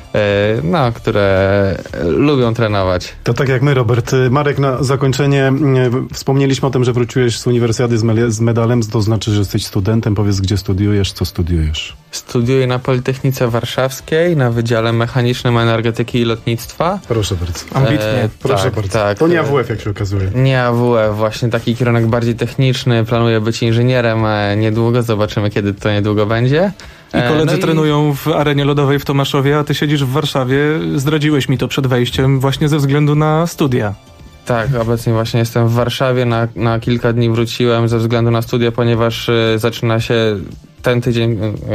[SPEAKER 6] lubią trenować.
[SPEAKER 14] To tak jak my, Robert. Marek, na zakończenie wspomnieliśmy o tym, że wróciłeś z uniwersjady z medalem, to znaczy, że jesteś studentem. Powiedz, gdzie studiujesz, co studiujesz?
[SPEAKER 6] Studiuję na Politechnice Warszawskiej, na Wydziale Mechanicznym Energetyki i Lotnictwa.
[SPEAKER 14] Proszę bardzo.
[SPEAKER 15] Ambitnie.
[SPEAKER 14] Proszę bardzo. Tak. To nie AWF, jak się okazuje.
[SPEAKER 6] Nie AWF, właśnie taki kierunek bardziej techniczny. Planuję być inżynierem niedługo. Zobaczymy, kiedy to niedługo będzie.
[SPEAKER 15] I koledzy trenują w arenie lodowej w Tomaszowie, a ty siedzisz w Warszawie. Zdradziłeś mi to przed wejściem właśnie ze względu na studia.
[SPEAKER 6] Tak, obecnie właśnie jestem w Warszawie. Na kilka dni wróciłem ze względu na studia, ponieważ zaczyna się ten tydzień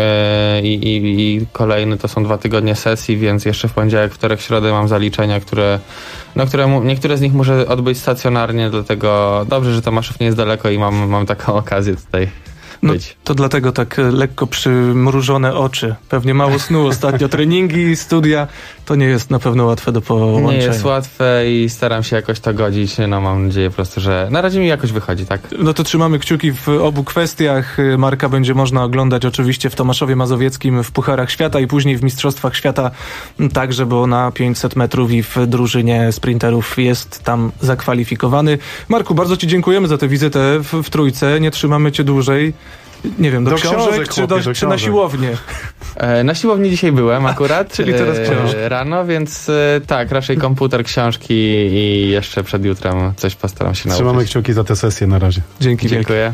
[SPEAKER 6] i kolejny to są 2 tygodnie sesji, więc jeszcze w poniedziałek, wtorek, środę mam zaliczenia, które niektóre z nich muszę odbyć stacjonarnie, dlatego dobrze, że Tomaszów nie jest daleko i mam taką okazję tutaj.
[SPEAKER 15] To dlatego tak lekko przymrużone oczy. Pewnie mało snu ostatnio. Treningi, studia, to nie jest na pewno łatwe do połączenia.
[SPEAKER 6] Nie jest łatwe i staram się jakoś to godzić. Mam nadzieję po prostu, że na razie mi jakoś wychodzi, tak?
[SPEAKER 15] No to trzymamy kciuki w obu kwestiach. Marka będzie można oglądać oczywiście w Tomaszowie Mazowieckim w Pucharach Świata i później w Mistrzostwach Świata także, bo na 500 metrów i w drużynie sprinterów jest tam zakwalifikowany. Marku, bardzo ci dziękujemy za tę wizytę w Trójce. Nie trzymamy cię dłużej. Nie wiem, do książek czy na siłownię?
[SPEAKER 6] Na siłowni dzisiaj byłem akurat.
[SPEAKER 15] Czyli teraz książki.
[SPEAKER 6] Rano, więc tak, raczej komputer, książki i jeszcze przed jutrem coś postaram się nauczyć.
[SPEAKER 14] Trzymamy kciuki za tę sesję na razie.
[SPEAKER 6] Dziękuję.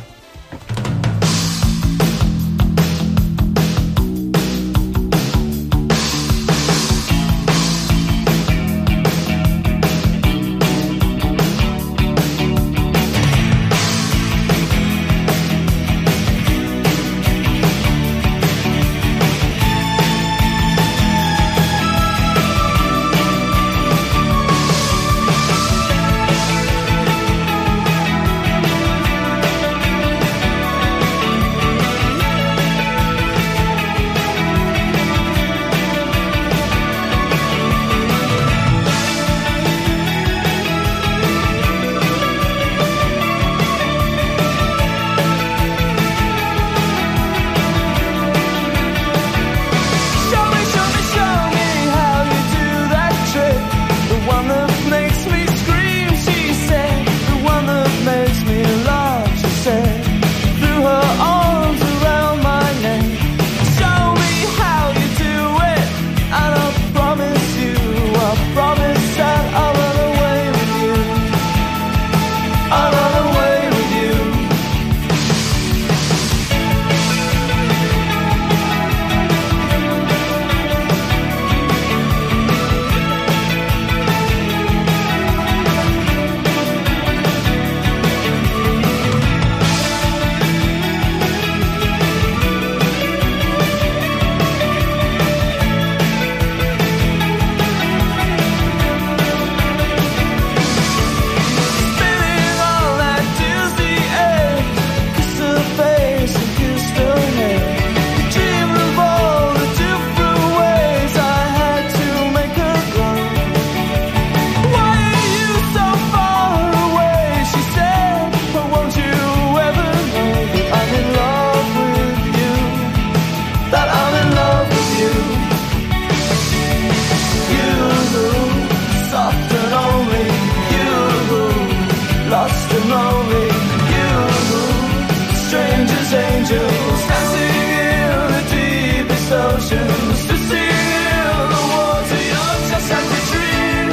[SPEAKER 23] lonely. You, strangers, angels, dancing in the deepest oceans to seal the water. You're just like a dream,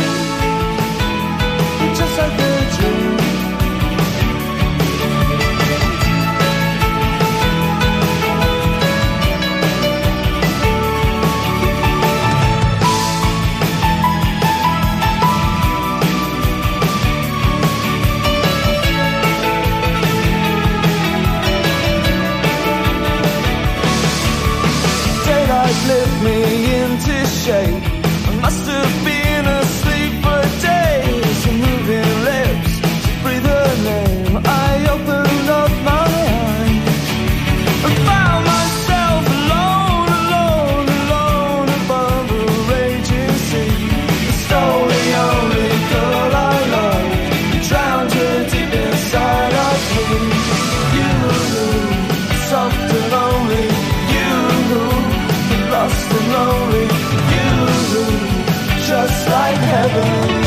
[SPEAKER 23] just like a dream. Lift me into shape. I must have been asleep for days. Your moving lips to breathe her name. I opened up my eyes and found myself alone, alone, alone above a raging sea. You stole the only girl I loved, drowned her deep inside of me. You, soft and lonely. Lost and lonely, you, just like heaven.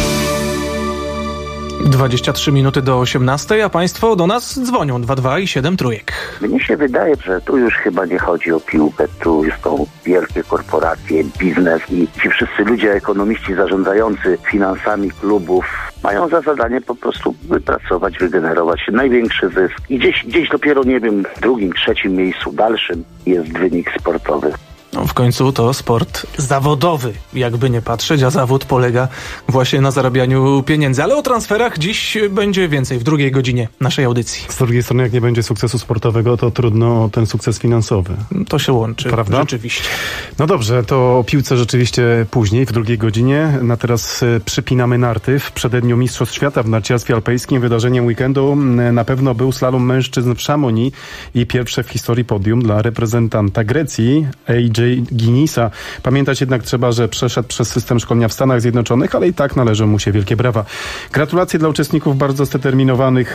[SPEAKER 15] 23 minuty do 18, a państwo do nas dzwonią 22 i 7 trójek.
[SPEAKER 3] Mnie się wydaje, że tu już chyba nie chodzi o piłkę, tu już są wielkie korporacje, biznes i ci wszyscy ludzie, ekonomiści zarządzający finansami klubów mają za zadanie po prostu wypracować, wygenerować największy zysk. I gdzieś dopiero, nie wiem, w drugim, trzecim miejscu, dalszym jest wynik sportowy.
[SPEAKER 15] No, w końcu to sport zawodowy, jakby nie patrzeć, a zawód polega właśnie na zarabianiu pieniędzy. Ale o transferach dziś będzie więcej w drugiej godzinie naszej audycji.
[SPEAKER 14] Z drugiej strony, jak nie będzie sukcesu sportowego, to trudno o ten sukces finansowy.
[SPEAKER 15] To się łączy,
[SPEAKER 14] prawda?
[SPEAKER 15] Rzeczywiście.
[SPEAKER 14] No dobrze, to o piłce rzeczywiście później, w drugiej godzinie. Na teraz przypinamy narty. W przededniu Mistrzostw Świata w narciarstwie alpejskim wydarzeniem weekendu na pewno był slalom mężczyzn w Chamonix i pierwsze w historii podium dla reprezentanta Grecji, AJ Guinnessa. Pamiętać jednak trzeba, że przeszedł przez system szkolenia w Stanach Zjednoczonych, ale i tak należą mu się wielkie brawa. Gratulacje dla uczestników bardzo zdeterminowanych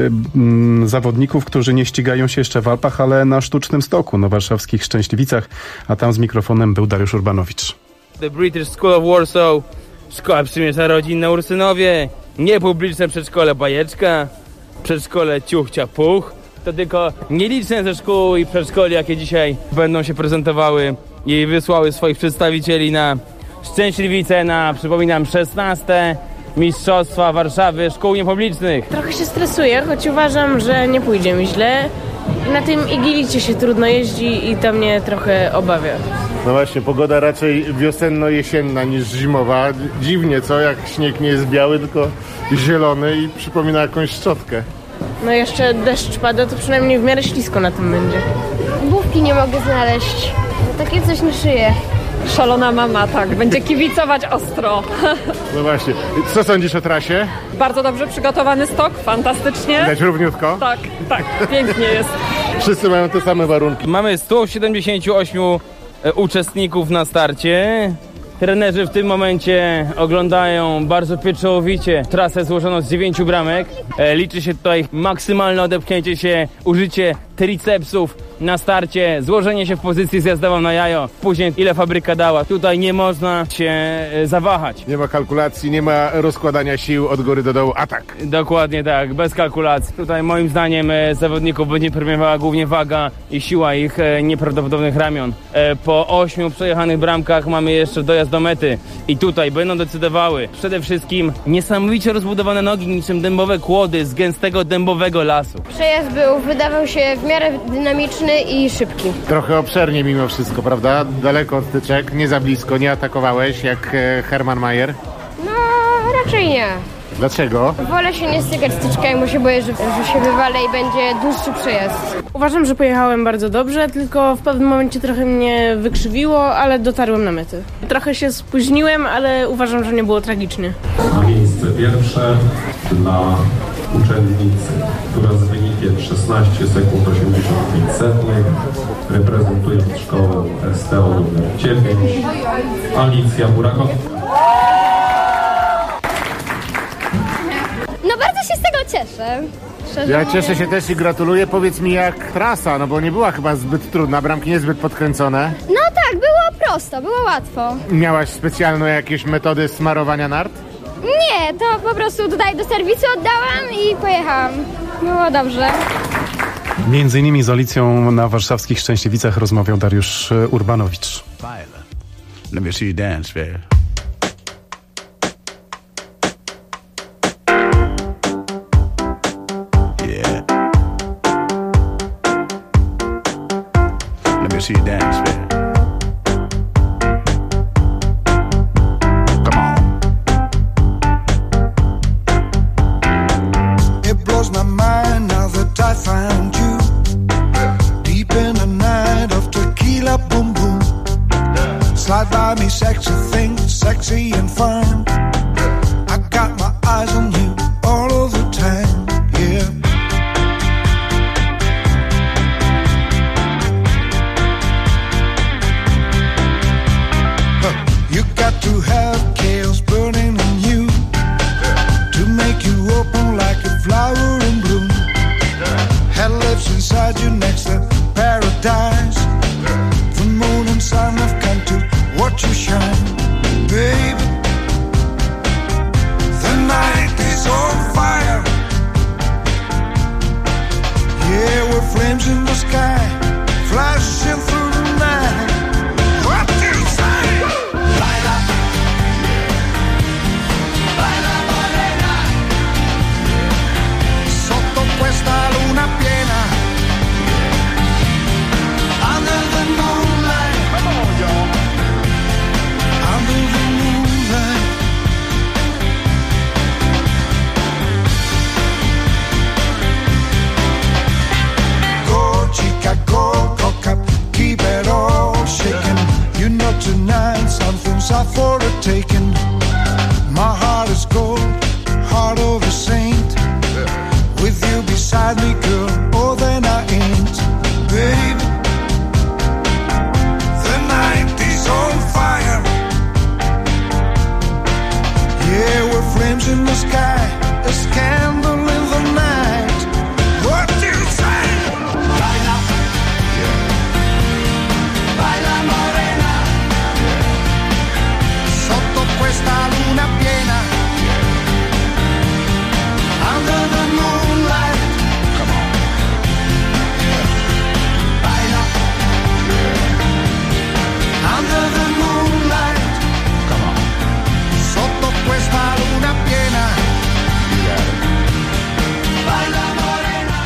[SPEAKER 14] zawodników, którzy nie ścigają się jeszcze w Alpach, ale na sztucznym stoku, na warszawskich Szczęśliwicach, a tam z mikrofonem był Dariusz Urbanowicz.
[SPEAKER 7] The British School of Warsaw, szkoła przymierza rodzin na Ursynowie, niepubliczne przedszkole Bajeczka, przedszkole Ciuchcia Puch. To tylko nieliczne ze szkół i przedszkoli, jakie dzisiaj będą się prezentowały i wysłały swoich przedstawicieli na Szczęśliwice, na, przypominam, 16. Mistrzostwa Warszawy Szkół Niepublicznych.
[SPEAKER 8] Trochę się stresuję, choć uważam, że nie pójdzie mi źle. Na tym igilicie się trudno jeździ i to mnie trochę obawia.
[SPEAKER 24] No właśnie, pogoda raczej wiosenno-jesienna niż zimowa. Dziwnie, co? Jak śnieg nie jest biały, tylko zielony i przypomina jakąś szczotkę.
[SPEAKER 8] No jeszcze deszcz pada, to przynajmniej w miarę ślisko na tym będzie.
[SPEAKER 25] Główki nie mogę znaleźć. Takie coś nie szyję.
[SPEAKER 26] Szalona mama, tak. Będzie kibicować ostro.
[SPEAKER 24] No właśnie. Co sądzisz o trasie?
[SPEAKER 26] Bardzo dobrze przygotowany stok, fantastycznie.
[SPEAKER 24] Widać równiutko?
[SPEAKER 26] Tak, pięknie jest.
[SPEAKER 24] Wszyscy mają te same warunki.
[SPEAKER 7] Mamy 178 uczestników na starcie. Trenerzy w tym momencie oglądają bardzo pieczołowicie trasę złożoną z 9 bramek. Liczy się tutaj maksymalne odepchnięcie się, użycie tricepsów na starcie, złożenie się w pozycji zjazdową na jajo, później ile fabryka dała. Tutaj nie można się zawahać.
[SPEAKER 24] Nie ma kalkulacji, nie ma rozkładania sił od góry do dołu, atak.
[SPEAKER 7] Dokładnie tak, bez kalkulacji. Tutaj moim zdaniem zawodników będzie premiowała głównie waga i siła ich nieprawdopodobnych ramion. Po 8 przejechanych bramkach mamy jeszcze dojazd do mety i tutaj będą decydowały przede wszystkim niesamowicie rozbudowane nogi, niczym dębowe kłody z gęstego dębowego lasu.
[SPEAKER 25] Przejazd wydawał się w miarę dynamiczny i szybki.
[SPEAKER 24] Trochę obszernie mimo wszystko, prawda? Daleko od styczek, nie za blisko, nie atakowałeś jak Hermann Mayer?
[SPEAKER 25] No, raczej nie.
[SPEAKER 24] Dlaczego?
[SPEAKER 25] Wolę się nie stykać styczkami, bo się boję, że się wywalę i będzie dłuższy przejazd.
[SPEAKER 8] Uważam, że pojechałem bardzo dobrze, tylko w pewnym momencie trochę mnie wykrzywiło, ale dotarłem na metę. Trochę się spóźniłem, ale uważam, że nie było tragicznie.
[SPEAKER 27] Na miejsce pierwsze dla uczennicy, która z wynikiem 16 sekund 85 setnych, reprezentując szkołę STO numer 9, Alicja Burakow.
[SPEAKER 25] No bardzo się z tego cieszę.
[SPEAKER 24] Ja cieszę się też i gratuluję. Powiedz mi, jak trasa, no bo nie była chyba zbyt trudna, bramki niezbyt podkręcone.
[SPEAKER 25] No tak, było prosto, było łatwo.
[SPEAKER 24] Miałaś specjalne jakieś metody smarowania nart?
[SPEAKER 25] Nie, to po prostu tutaj do serwisu oddałam i pojechałam. Było dobrze.
[SPEAKER 14] Między innymi z Alicją na warszawskich Szczęśliwicach rozmawiał Dariusz Urbanowicz.
[SPEAKER 1] Let me see you dance, baby. Yeah. Let me see you dance, baby. Come on.
[SPEAKER 23] It blows my mind now that I found you. Deep in the night of tequila, boom boom. Slide by me, sexy thing, sexy and fine. I got my eyes on you all of the time, yeah. You got to have chaos burning in you to make you open like a flower in bloom. Hell lives inside you next to paradise. The moon and sun have come to watch you shine, baby. The night is on fire. Yeah, we're flames in the sky, flashing through the night. What do you say? Baila, baila morena, sotto questa luna piena. Under the moonlight, come on, y'all. Under the moonlight. Go, chica, go, cock up, keep it all shaking. You know tonight something's up for the taking. My heart is gold, heart of a saint. With you beside me, girl, oh then I ain't, baby. The night is on fire. Yeah, we're flames in the sky, a scandal in the night. What do you say? Baila, baila morena, sotto questa luna piena. Under the moonlight, come on. Baila, under the moonlight, come on. Sotto questa luna piena. Baila morena.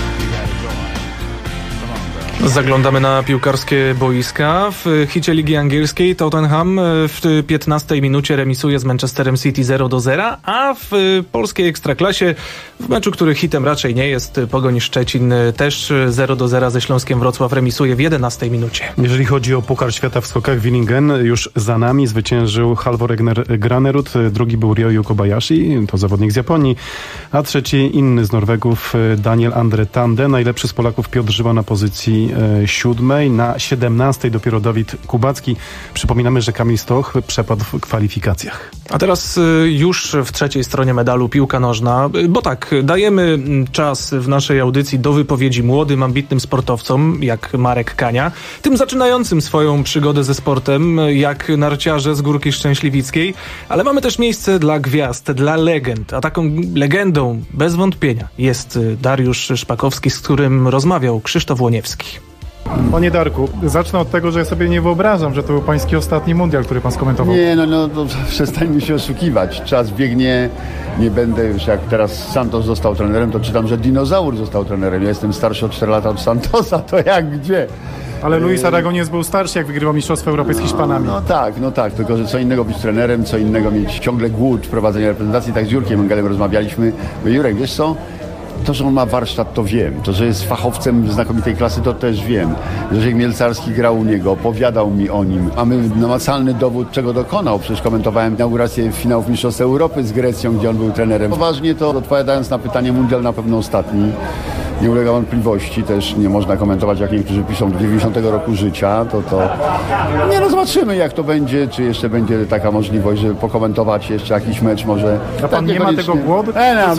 [SPEAKER 15] Zaglądamy na piłkarskie boiska. W hicie Ligi Angielskiej Tottenham w 15 minucie remisuje z Manchesterem City 0-0, a w polskiej Ekstraklasie w meczu, który hitem raczej nie jest, Pogoń Szczecin też 0-0 ze Śląskiem Wrocław remisuje w 11 minucie.
[SPEAKER 14] Jeżeli chodzi o Puchar Świata w skokach, Willingen już za nami zwyciężył Halvor Granerud, drugi był Ryoyu Kobayashi, to zawodnik z Japonii, a trzeci inny z Norwegów, Daniel Andre Tande. Najlepszy z Polaków Piotr Żyła na pozycji 7. Na 17 dopiero Dawid Kubacki. Przypominamy, że Kamil Stoch przepadł w kwalifikacjach.
[SPEAKER 15] A teraz już w trzeciej stronie medalu piłka nożna, bo tak, dajemy czas w naszej audycji do wypowiedzi młodym, ambitnym sportowcom, jak Marek Kania, tym zaczynającym swoją przygodę ze sportem, jak narciarze z Górki Szczęśliwickiej, ale mamy też miejsce dla gwiazd, dla legend, a taką legendą bez wątpienia jest Dariusz Szpakowski, z którym rozmawiał Krzysztof Łoniewski.
[SPEAKER 22] Panie Darku, zacznę od tego, że ja sobie nie wyobrażam, że to był pański ostatni mundial, który pan skomentował.
[SPEAKER 17] Nie, no przestańmy się oszukiwać. Czas biegnie, nie będę już, jak teraz Santos został trenerem, to czytam, że dinozaur został trenerem. Ja jestem starszy o 4 lata od Santosa, to jak gdzie?
[SPEAKER 22] Ale Luis Aragonés był starszy, jak wygrywał Mistrzostwo Europejskie z Hiszpanami.
[SPEAKER 17] No tak, tylko że co innego być trenerem, co innego mieć ciągle głód prowadzenia reprezentacji. Tak z Jurkiem Engelem rozmawialiśmy. Jurek, wiesz co? To, że on ma warsztat, to wiem. To, że jest fachowcem znakomitej klasy, to też wiem. Że Mielcarski grał u niego, opowiadał mi o nim. Mamy namacalny dowód, czego dokonał. Przecież komentowałem inaugurację finałów Mistrzostw Europy z Grecją, gdzie on był trenerem. Poważnie to, odpowiadając na pytanie, mundial na pewno ostatni. nie ulega wątpliwości, też nie można komentować, jak niektórzy piszą, do 90 roku życia, to nie, no zobaczymy, jak to będzie, czy jeszcze będzie taka możliwość, żeby pokomentować jeszcze jakiś mecz może.
[SPEAKER 22] A pan nie ma tego głodu?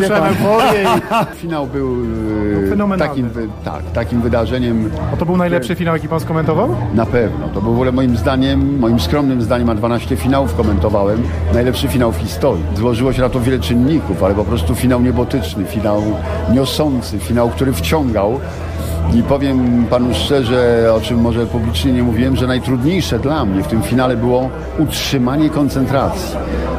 [SPEAKER 17] Finał był takim wydarzeniem.
[SPEAKER 22] A to był najlepszy finał, jaki pan skomentował?
[SPEAKER 17] Na pewno. To był w ogóle moim skromnym zdaniem, a 12 finałów komentowałem, najlepszy finał w historii. Złożyło się na to wiele czynników, ale po prostu finał niebotyczny, finał niosący, finał, który wciągał. I powiem panu szczerze, o czym może publicznie nie mówiłem, że najtrudniejsze dla mnie w tym finale było utrzymanie koncentracji.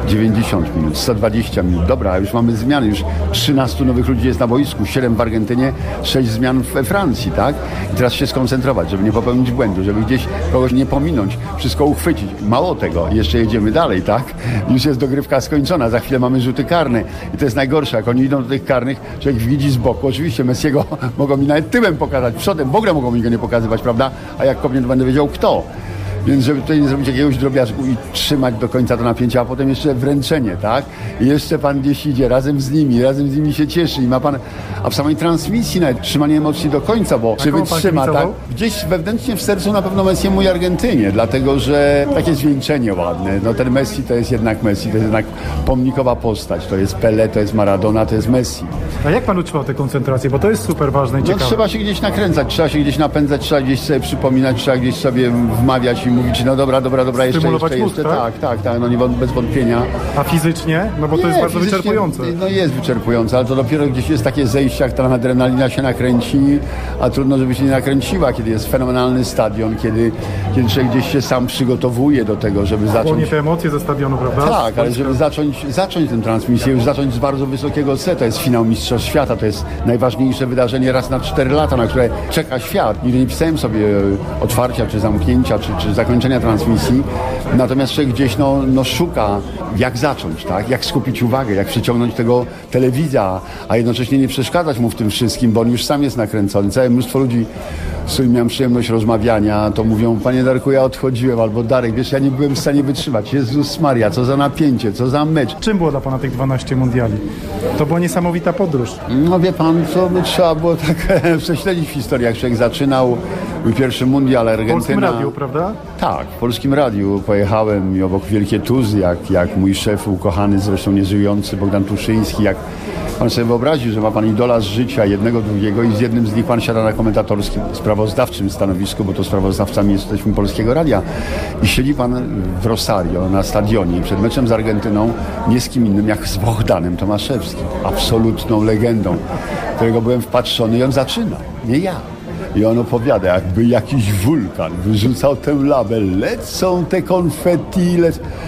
[SPEAKER 17] 90 minut, 120 minut. Dobra, już mamy zmiany, już 13 nowych ludzi jest na boisku, 7 w Argentynie, 6 zmian we Francji, tak? I teraz się skoncentrować, żeby nie popełnić błędu, żeby gdzieś kogoś nie pominąć, wszystko uchwycić. Mało tego, jeszcze jedziemy dalej, tak? Już jest dogrywka skończona, za chwilę mamy rzuty karne. I to jest najgorsze, jak oni idą do tych karnych, człowiek widzi z boku. Oczywiście Messiego mogą mi nawet tyłem pokazać, przodem, w ogóle mogą mi go nie pokazywać, prawda? A jak kopnie, to będę wiedział kto. Więc żeby tutaj nie zrobić jakiegoś drobiazgu i trzymać do końca to napięcie, a potem jeszcze wręczenie, tak? I jeszcze pan gdzieś idzie razem z nimi się cieszy i ma pan, a w samej transmisji nawet trzymanie emocji do końca, bo czy wytrzyma, tak? Gdzieś wewnętrznie w sercu na pewno Messiemu i Argentynie, dlatego że takie zwieńczenie ładne. No ten Messi to jest jednak Messi, to jest jednak pomnikowa postać, to jest Pelé, to jest Maradona, to jest Messi.
[SPEAKER 22] A jak pan utrzymał tę koncentrację? Bo to jest super ważne i ciekawe.
[SPEAKER 17] No trzeba się gdzieś nakręcać, trzeba się gdzieś napędzać, trzeba gdzieś sobie przypominać, trzeba gdzieś sobie wmawiać i mówić, no dobra, jeszcze,
[SPEAKER 22] mózg,
[SPEAKER 17] tak, no nie bez wątpienia.
[SPEAKER 22] A fizycznie? No bo to jest bardzo wyczerpujące.
[SPEAKER 17] No jest wyczerpujące, ale to dopiero gdzieś jest takie zejście, jak ta adrenalina się nakręci, a trudno, żeby się nie nakręciła, kiedy jest fenomenalny stadion, kiedy człowiek gdzieś się sam przygotowuje do tego, żeby zacząć...
[SPEAKER 22] Chłonie te emocje ze stadionu, prawda?
[SPEAKER 17] Tak, ale żeby zacząć tę transmisję, już zacząć z bardzo wysokiego C, to jest finał Mistrzostw Świata, to jest najważniejsze wydarzenie raz na 4 lata, na które czeka świat. Nigdy nie pisałem sobie otwarcia, czy zamknięcia, czy zakończenia transmisji, natomiast człowiek gdzieś szuka, jak zacząć, tak? Jak skupić uwagę, jak przyciągnąć tego telewizja, a jednocześnie nie przeszkadzać mu w tym wszystkim, bo on już sam jest nakręcony. Całe mnóstwo ludzi, z którymi miałem przyjemność rozmawiania, to mówią, panie Darku, ja odchodziłem, albo Darek, wiesz, ja nie byłem w stanie wytrzymać. Jezus Maria, co za napięcie, co za mecz.
[SPEAKER 22] Czym było dla pana tych 12 mundiali? To była niesamowita podróż.
[SPEAKER 17] No wie pan, co by trzeba było tak prześledzić w historii, jak człowiek zaczynał. Mój pierwszy mundial, Argentyna.
[SPEAKER 22] W Polskim Radiu, prawda?
[SPEAKER 17] Tak, w Polskim Radiu pojechałem i obok wielkie tuzy, jak mój szef ukochany, zresztą nieżyjący Bogdan Tuszyński, jak pan sobie wyobraził, że ma pan idola z życia, jednego, drugiego i z jednym z nich pan siada na komentatorskim, sprawozdawczym stanowisku, bo to sprawozdawcami jesteśmy Polskiego Radia i siedzi pan w Rosario na stadionie przed meczem z Argentyną nie z kim innym jak z Bohdanem Tomaszewskim, absolutną legendą, którego byłem wpatrzony i on zaczynał, nie ja. I on opowiada, jakby jakiś wulkan wyrzucał tę lawę, lecą te konfetti,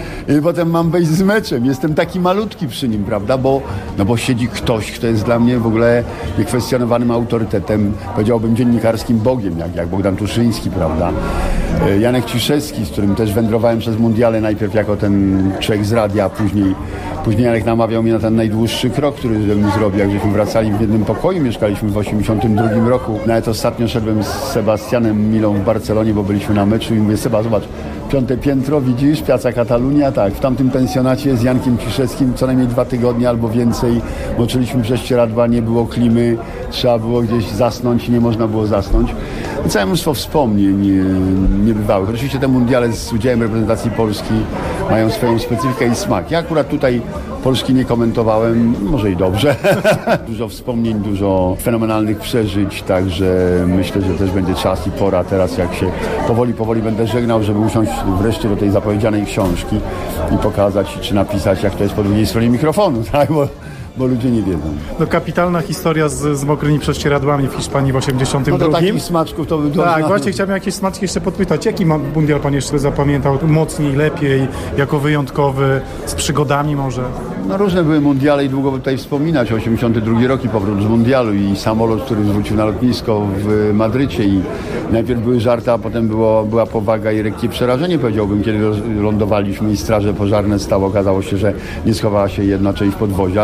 [SPEAKER 17] i potem mam wejść z meczem. Jestem taki malutki przy nim, prawda, bo siedzi ktoś, kto jest dla mnie w ogóle niekwestionowanym autorytetem, powiedziałbym dziennikarskim bogiem, jak Bogdan Tuszyński, prawda. Janek Ciszewski, z którym też wędrowałem przez mundiale, najpierw jako ten człowiek z radia, a później Janek namawiał mnie na ten najdłuższy krok, który mi zrobił, jak żeśmy wracali w jednym pokoju, mieszkaliśmy w 1982 roku. Nawet ostatnio szedłem z Sebastianem Milą w Barcelonie, bo byliśmy na meczu i mówię, Seba, zobacz, 5. piętro, widzisz, Piazza Catalunya, tak, w tamtym pensjonacie z Jankiem Ciszewskim co najmniej 2 tygodnie albo więcej, moczyliśmy prześcieradła, nie było klimy, trzeba było gdzieś zasnąć i nie można było zasnąć. I całe mnóstwo wspomnień niebywałych. Oczywiście te mundiale z udziałem reprezentacji Polski mają swoją specyfikę i smak. Ja akurat tutaj Polski nie komentowałem, może i dobrze. Dużo wspomnień, dużo fenomenalnych przeżyć, także myślę, że też będzie czas i pora teraz, jak się powoli będę żegnał, żeby usiąść wreszcie do tej zapowiedzianej książki i pokazać, czy napisać, jak to jest po drugiej stronie mikrofonu, tak? Bo ludzie nie wiedzą.
[SPEAKER 22] No kapitalna historia z mokrymi prześcieradłami w Hiszpanii w 82.
[SPEAKER 17] No to takich smaczków to by...
[SPEAKER 22] Tak, właśnie chciałbym jakieś smaczki jeszcze podpytać. Jaki mundial pan jeszcze zapamiętał mocniej, lepiej, jako wyjątkowy, z przygodami może?
[SPEAKER 17] No różne były mundiale i długo by tutaj wspominać. 82 rok i powrót z mundialu i samolot, który wrócił na lotnisko w Madrycie i najpierw były żarty, a potem była powaga i lekkie przerażenie, powiedziałbym, kiedy lądowaliśmy i straże pożarne stało. Okazało się, że nie schowała się jedna część podwozia. Teraz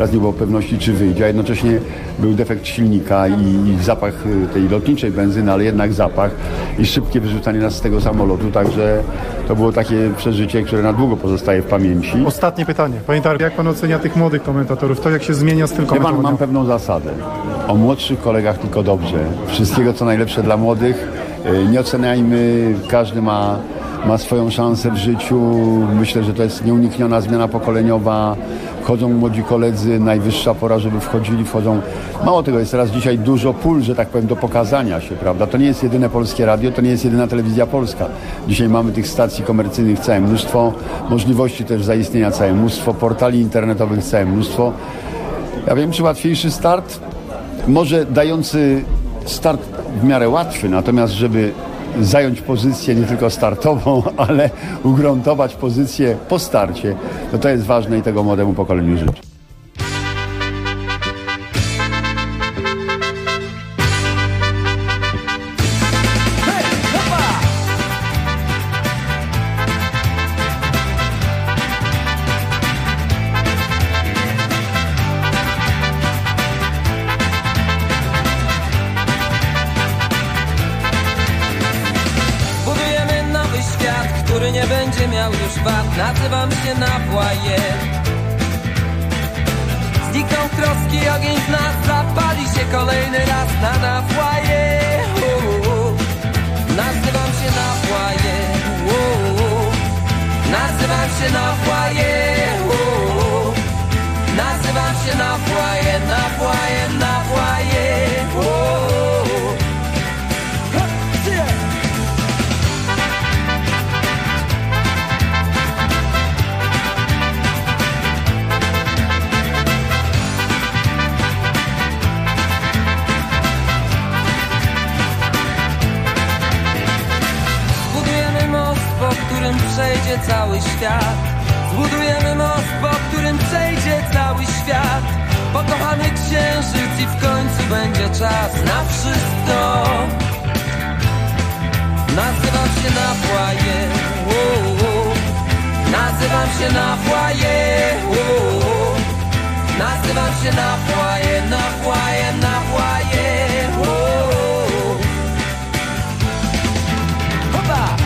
[SPEAKER 17] nieraz nie było pewności, czy wyjdzie, a jednocześnie był defekt silnika i zapach tej lotniczej benzyny, ale jednak zapach i szybkie wyrzucanie nas z tego samolotu, także to było takie przeżycie, które na długo pozostaje w pamięci.
[SPEAKER 22] Ostatnie pytanie. Panie Darku, jak pan ocenia tych młodych komentatorów? To jak się zmienia styl komentowania?
[SPEAKER 17] Mam pewną zasadę. O młodszych kolegach tylko dobrze. Wszystkiego co najlepsze dla młodych. Nie oceniajmy, każdy ma swoją szansę w życiu. Myślę, że to jest nieunikniona zmiana pokoleniowa. Wchodzą młodzi koledzy, najwyższa pora, żeby wchodzą. Mało tego, jest teraz dzisiaj dużo pól, że tak powiem, do pokazania się, prawda? To nie jest jedyne polskie radio, to nie jest jedyna telewizja polska. Dzisiaj mamy tych stacji komercyjnych całe mnóstwo, możliwości też zaistnienia całe mnóstwo, portali internetowych całe mnóstwo. Ja wiem, czy łatwiejszy start? Może dający start w miarę łatwy, natomiast żeby zająć pozycję nie tylko startową, ale ugruntować pozycję po starcie, to jest ważne i tego młodemu pokoleniu życzę.
[SPEAKER 18] Który nie będzie miał już wad. Nazywam się Nawłaje. Znikną troski, ogień z nas zapali się kolejny raz na Nawłaje. Nazywam się Nawłaje. Nazywam się Nawłaje. Nazywam się Nawłaje. Nawłaje, Nawłaje. Przejdzie cały świat. Zbudujemy most, po którym przejdzie cały świat. Pokochamy księżyc i w końcu będzie czas na wszystko. Nazywam się Nawłaje. Nazywam się Nawłaje. Nazywam się Nawłaje. Nawłaje, Nawłaje. Hopa!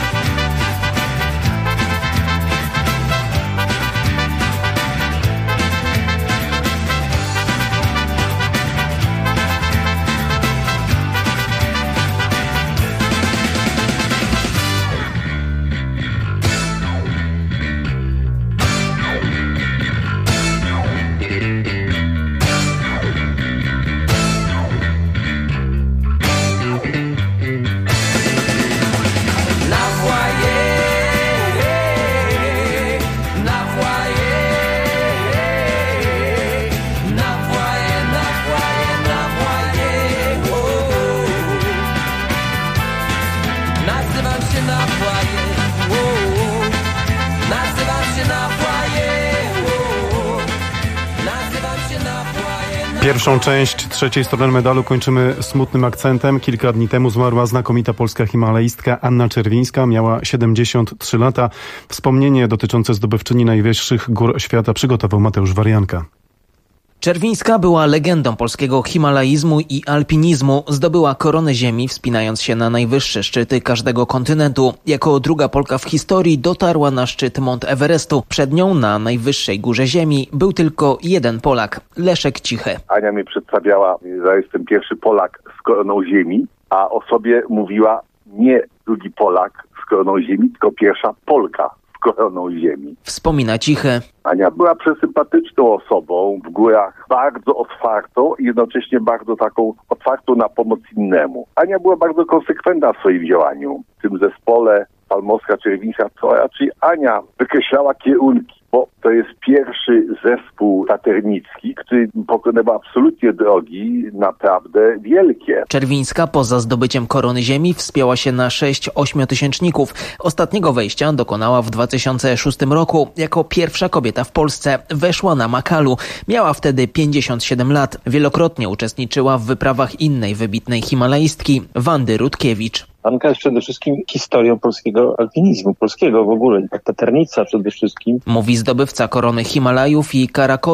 [SPEAKER 14] Pierwszą część trzeciej strony medalu kończymy smutnym akcentem. Kilka dni temu zmarła znakomita polska himalaistka Anna Czerwińska. Miała 73 lata. Wspomnienie dotyczące zdobywczyni najwyższych gór świata przygotował Mateusz Warianka.
[SPEAKER 2] Czerwińska była legendą polskiego himalaizmu i alpinizmu. Zdobyła koronę ziemi, wspinając się na najwyższe szczyty każdego kontynentu. Jako druga Polka w historii dotarła na szczyt Mount Everestu. Przed nią na najwyższej górze ziemi był tylko jeden Polak, Leszek Cichy.
[SPEAKER 9] Ania mnie przedstawiała, że jestem pierwszy Polak z koroną ziemi, a o sobie mówiła nie drugi Polak z koroną ziemi, tylko pierwsza Polka koroną ziemi.
[SPEAKER 2] Wspomina Cichy.
[SPEAKER 9] Ania była przesympatyczną osobą, w górach bardzo otwartą i jednocześnie bardzo taką otwartą na pomoc innemu. Ania była bardzo konsekwentna w swoim działaniu. W tym zespole Palmowska, Czerwińska to raczej Ania wykreślała kierunki, bo to jest pierwszy zespół taternicki, który pokonywał absolutnie drogi naprawdę wielkie.
[SPEAKER 2] Czerwińska poza zdobyciem korony ziemi wspięła się na 6 ośmiotysięczników. Ostatniego wejścia dokonała w 2006 roku. Jako pierwsza kobieta w Polsce weszła na Makalu. Miała wtedy 57 lat. Wielokrotnie uczestniczyła w wyprawach innej wybitnej himalaistki, Wandy Rutkiewicz.
[SPEAKER 10] Anka jest przede wszystkim historią polskiego alpinizmu, polskiego w ogóle, tak taternica przede wszystkim.
[SPEAKER 2] Mówi zdobywca korony Himalajów i Karakorum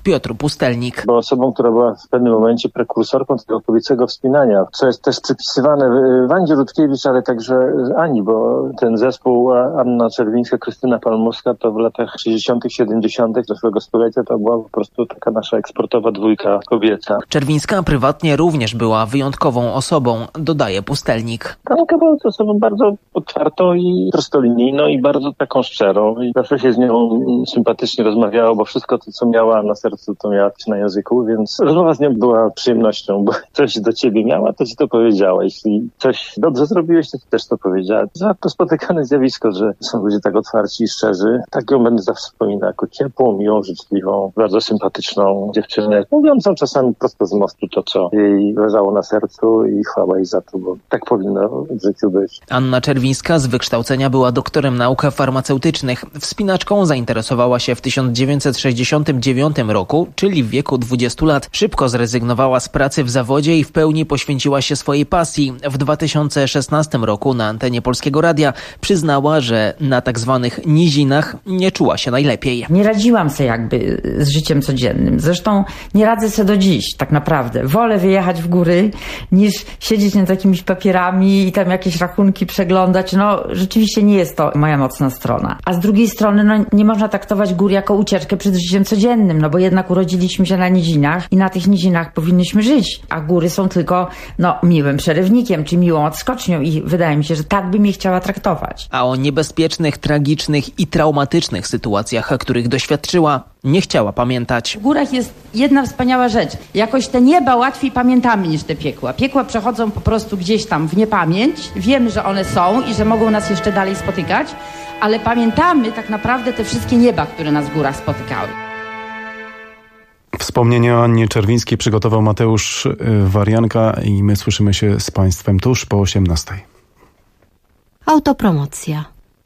[SPEAKER 2] Piotr Pustelnik.
[SPEAKER 10] Była osobą, która była w pewnym momencie prekursorką tego kobiecego wspinania, co jest też przypisywane Wandzie Rutkiewicz, ale także Ani, bo ten zespół Anna Czerwińska, Krystyna Palmowska to w latach 60., 70. zeszłego stulecia to była po prostu taka nasza eksportowa dwójka kobieca.
[SPEAKER 2] Czerwińska prywatnie również była wyjątkową osobą, dodaje Pustelnik.
[SPEAKER 10] Anka była osobą bardzo otwartą i prostolinijną i bardzo taką szczerą. I zawsze się z nią sympatycznie rozmawiało, bo wszystko to, co miała na sercu, to miała też na języku, więc rozmowa z nią była przyjemnością, bo coś do ciebie miała, to ci to powiedziała. Jeśli coś dobrze zrobiłeś, to ci też to powiedziała. Rzadko spotykane zjawisko, że są ludzie tak otwarci i szczerzy. Tak ją będę zawsze wspominał jako ciepłą, miłą, życzliwą, bardzo sympatyczną dziewczynę, mówiącą czasami prosto z mostu to, co jej leżało na sercu i chwała jej za to, bo tak powinno w życiu być.
[SPEAKER 2] Anna Czerwińska z wykształcenia była doktorem nauk farmaceutycznych. Wspinaczką zainteresowała się w 1969 roku, czyli w wieku 20 lat. Szybko zrezygnowała z pracy w zawodzie i w pełni poświęciła się swojej pasji. W 2016 roku na antenie Polskiego Radia przyznała, że na tak zwanych nizinach nie czuła się najlepiej.
[SPEAKER 4] Nie radziłam sobie jakby z życiem codziennym. Zresztą nie radzę sobie do dziś, tak naprawdę. Wolę wyjechać w góry, niż siedzieć nad jakimiś papierami i tam jakieś rachunki przeglądać. No, rzeczywiście nie jest to moja mocna strona. A z drugiej strony, no, nie można traktować gór jako ucieczkę przed życiem codziennym, no bo jednak urodziliśmy się na nizinach i na tych nizinach powinnyśmy żyć. A góry są tylko, no, miłym przerywnikiem, czy miłą odskocznią i wydaje mi się, że tak bym je chciała traktować.
[SPEAKER 2] A o niebezpiecznych, tragicznych i traumatycznych sytuacjach, których doświadczyła, nie chciała pamiętać.
[SPEAKER 4] W górach jest jedna wspaniała rzecz. Jakoś te nieba łatwiej pamiętamy niż te piekła. Piekła przechodzą po prostu gdzieś tam w niepamięć. Wiemy, że one są i że mogą nas jeszcze dalej spotykać, ale pamiętamy tak naprawdę te wszystkie nieba, które nas w górach spotykały.
[SPEAKER 14] Wspomnienie o Annie Czerwińskiej przygotował Mateusz Warianka i my słyszymy się z Państwem tuż po 18:00.
[SPEAKER 11] Autopromocja.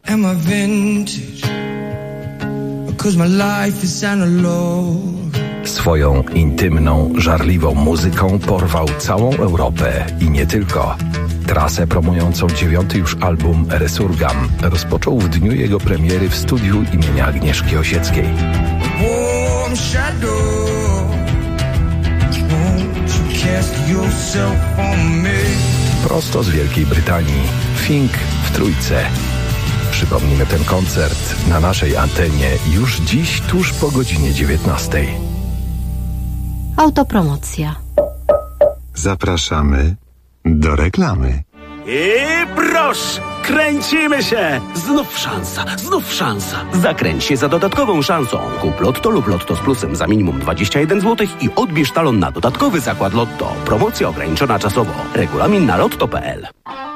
[SPEAKER 12] Swoją intymną, żarliwą muzyką porwał całą Europę i nie tylko. Trasę promującą 9. już album Resurgam rozpoczął w dniu jego premiery w studiu imienia Agnieszki Osieckiej. Prosto z Wielkiej Brytanii, Fink w Trójce. Przypomnimy ten koncert na naszej antenie już dziś tuż po godzinie 19:00.
[SPEAKER 11] Autopromocja.
[SPEAKER 13] Zapraszamy do reklamy.
[SPEAKER 1] I proszę, kręcimy się! Znów szansa. Zakręć się za dodatkową szansą. Kup Lotto lub Lotto z plusem za minimum 21 zł i odbierz talon na dodatkowy zakład Lotto. Promocja ograniczona czasowo. Regulamin na lotto.pl.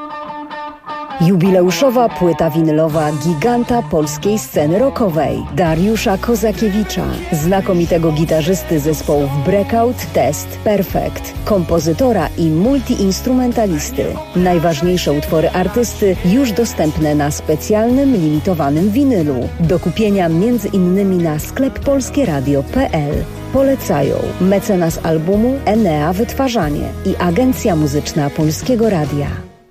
[SPEAKER 16] Jubileuszowa płyta winylowa giganta polskiej sceny rockowej Dariusza Kozakiewicza, znakomitego gitarzysty zespołów Breakout, Test, Perfect, kompozytora i multiinstrumentalisty. Najważniejsze utwory artysty już dostępne na specjalnym, limitowanym winylu. Do kupienia m.in. na skleppolskieradio.pl. Polecają mecenas albumu Enea Wytwarzanie i Agencja Muzyczna Polskiego Radia.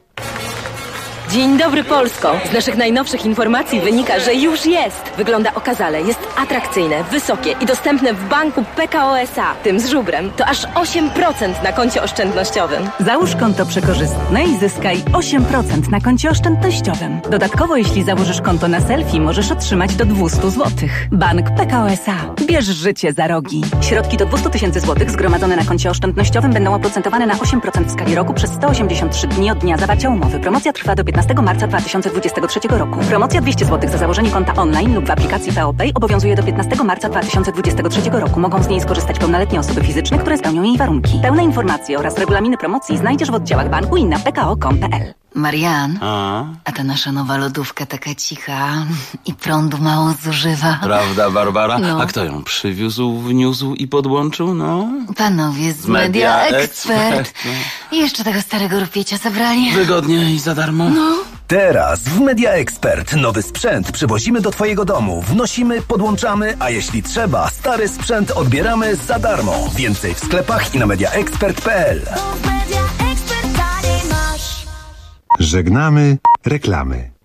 [SPEAKER 20] Dzień dobry, Polsko! Z naszych najnowszych informacji wynika, że już jest. Wygląda okazale, jest atrakcyjne, wysokie i dostępne w banku PKO SA. Tym z żubrem to aż 8% na koncie oszczędnościowym.
[SPEAKER 21] Załóż konto przekorzystne i zyskaj 8% na koncie oszczędnościowym. Dodatkowo, jeśli założysz konto na selfie, możesz otrzymać do 200 zł. Bank PKO SA. Bierz życie za rogi. Środki do 200 000 złotych zgromadzone na koncie oszczędnościowym będą oprocentowane na 8% w skali roku przez 183 dni od dnia zawarcia umowy. Promocja trwa do 15 marca 2023 roku. Promocja 200 zł za założenie konta online lub w aplikacji PeoPay obowiązuje do 15 marca 2023 roku. Mogą z niej skorzystać pełnoletnie osoby fizyczne, które spełnią jej warunki. Pełne informacje oraz regulaminy promocji znajdziesz w oddziałach banku i na pko.com.pl.
[SPEAKER 11] Marian, a ta nasza nowa lodówka taka cicha i prądu mało zużywa.
[SPEAKER 28] Prawda, Barbara?
[SPEAKER 11] No.
[SPEAKER 28] A kto ją przywiózł, wniósł i podłączył, no?
[SPEAKER 11] Panowie z Media Expert. I jeszcze tego starego rupiecia zabrali.
[SPEAKER 28] Wygodnie i za darmo?
[SPEAKER 11] No.
[SPEAKER 29] Teraz w Media Expert nowy sprzęt przywozimy do Twojego domu. Wnosimy, podłączamy, a jeśli trzeba, stary sprzęt odbieramy za darmo. Więcej w sklepach i na mediaexpert.pl.
[SPEAKER 13] Żegnamy reklamy.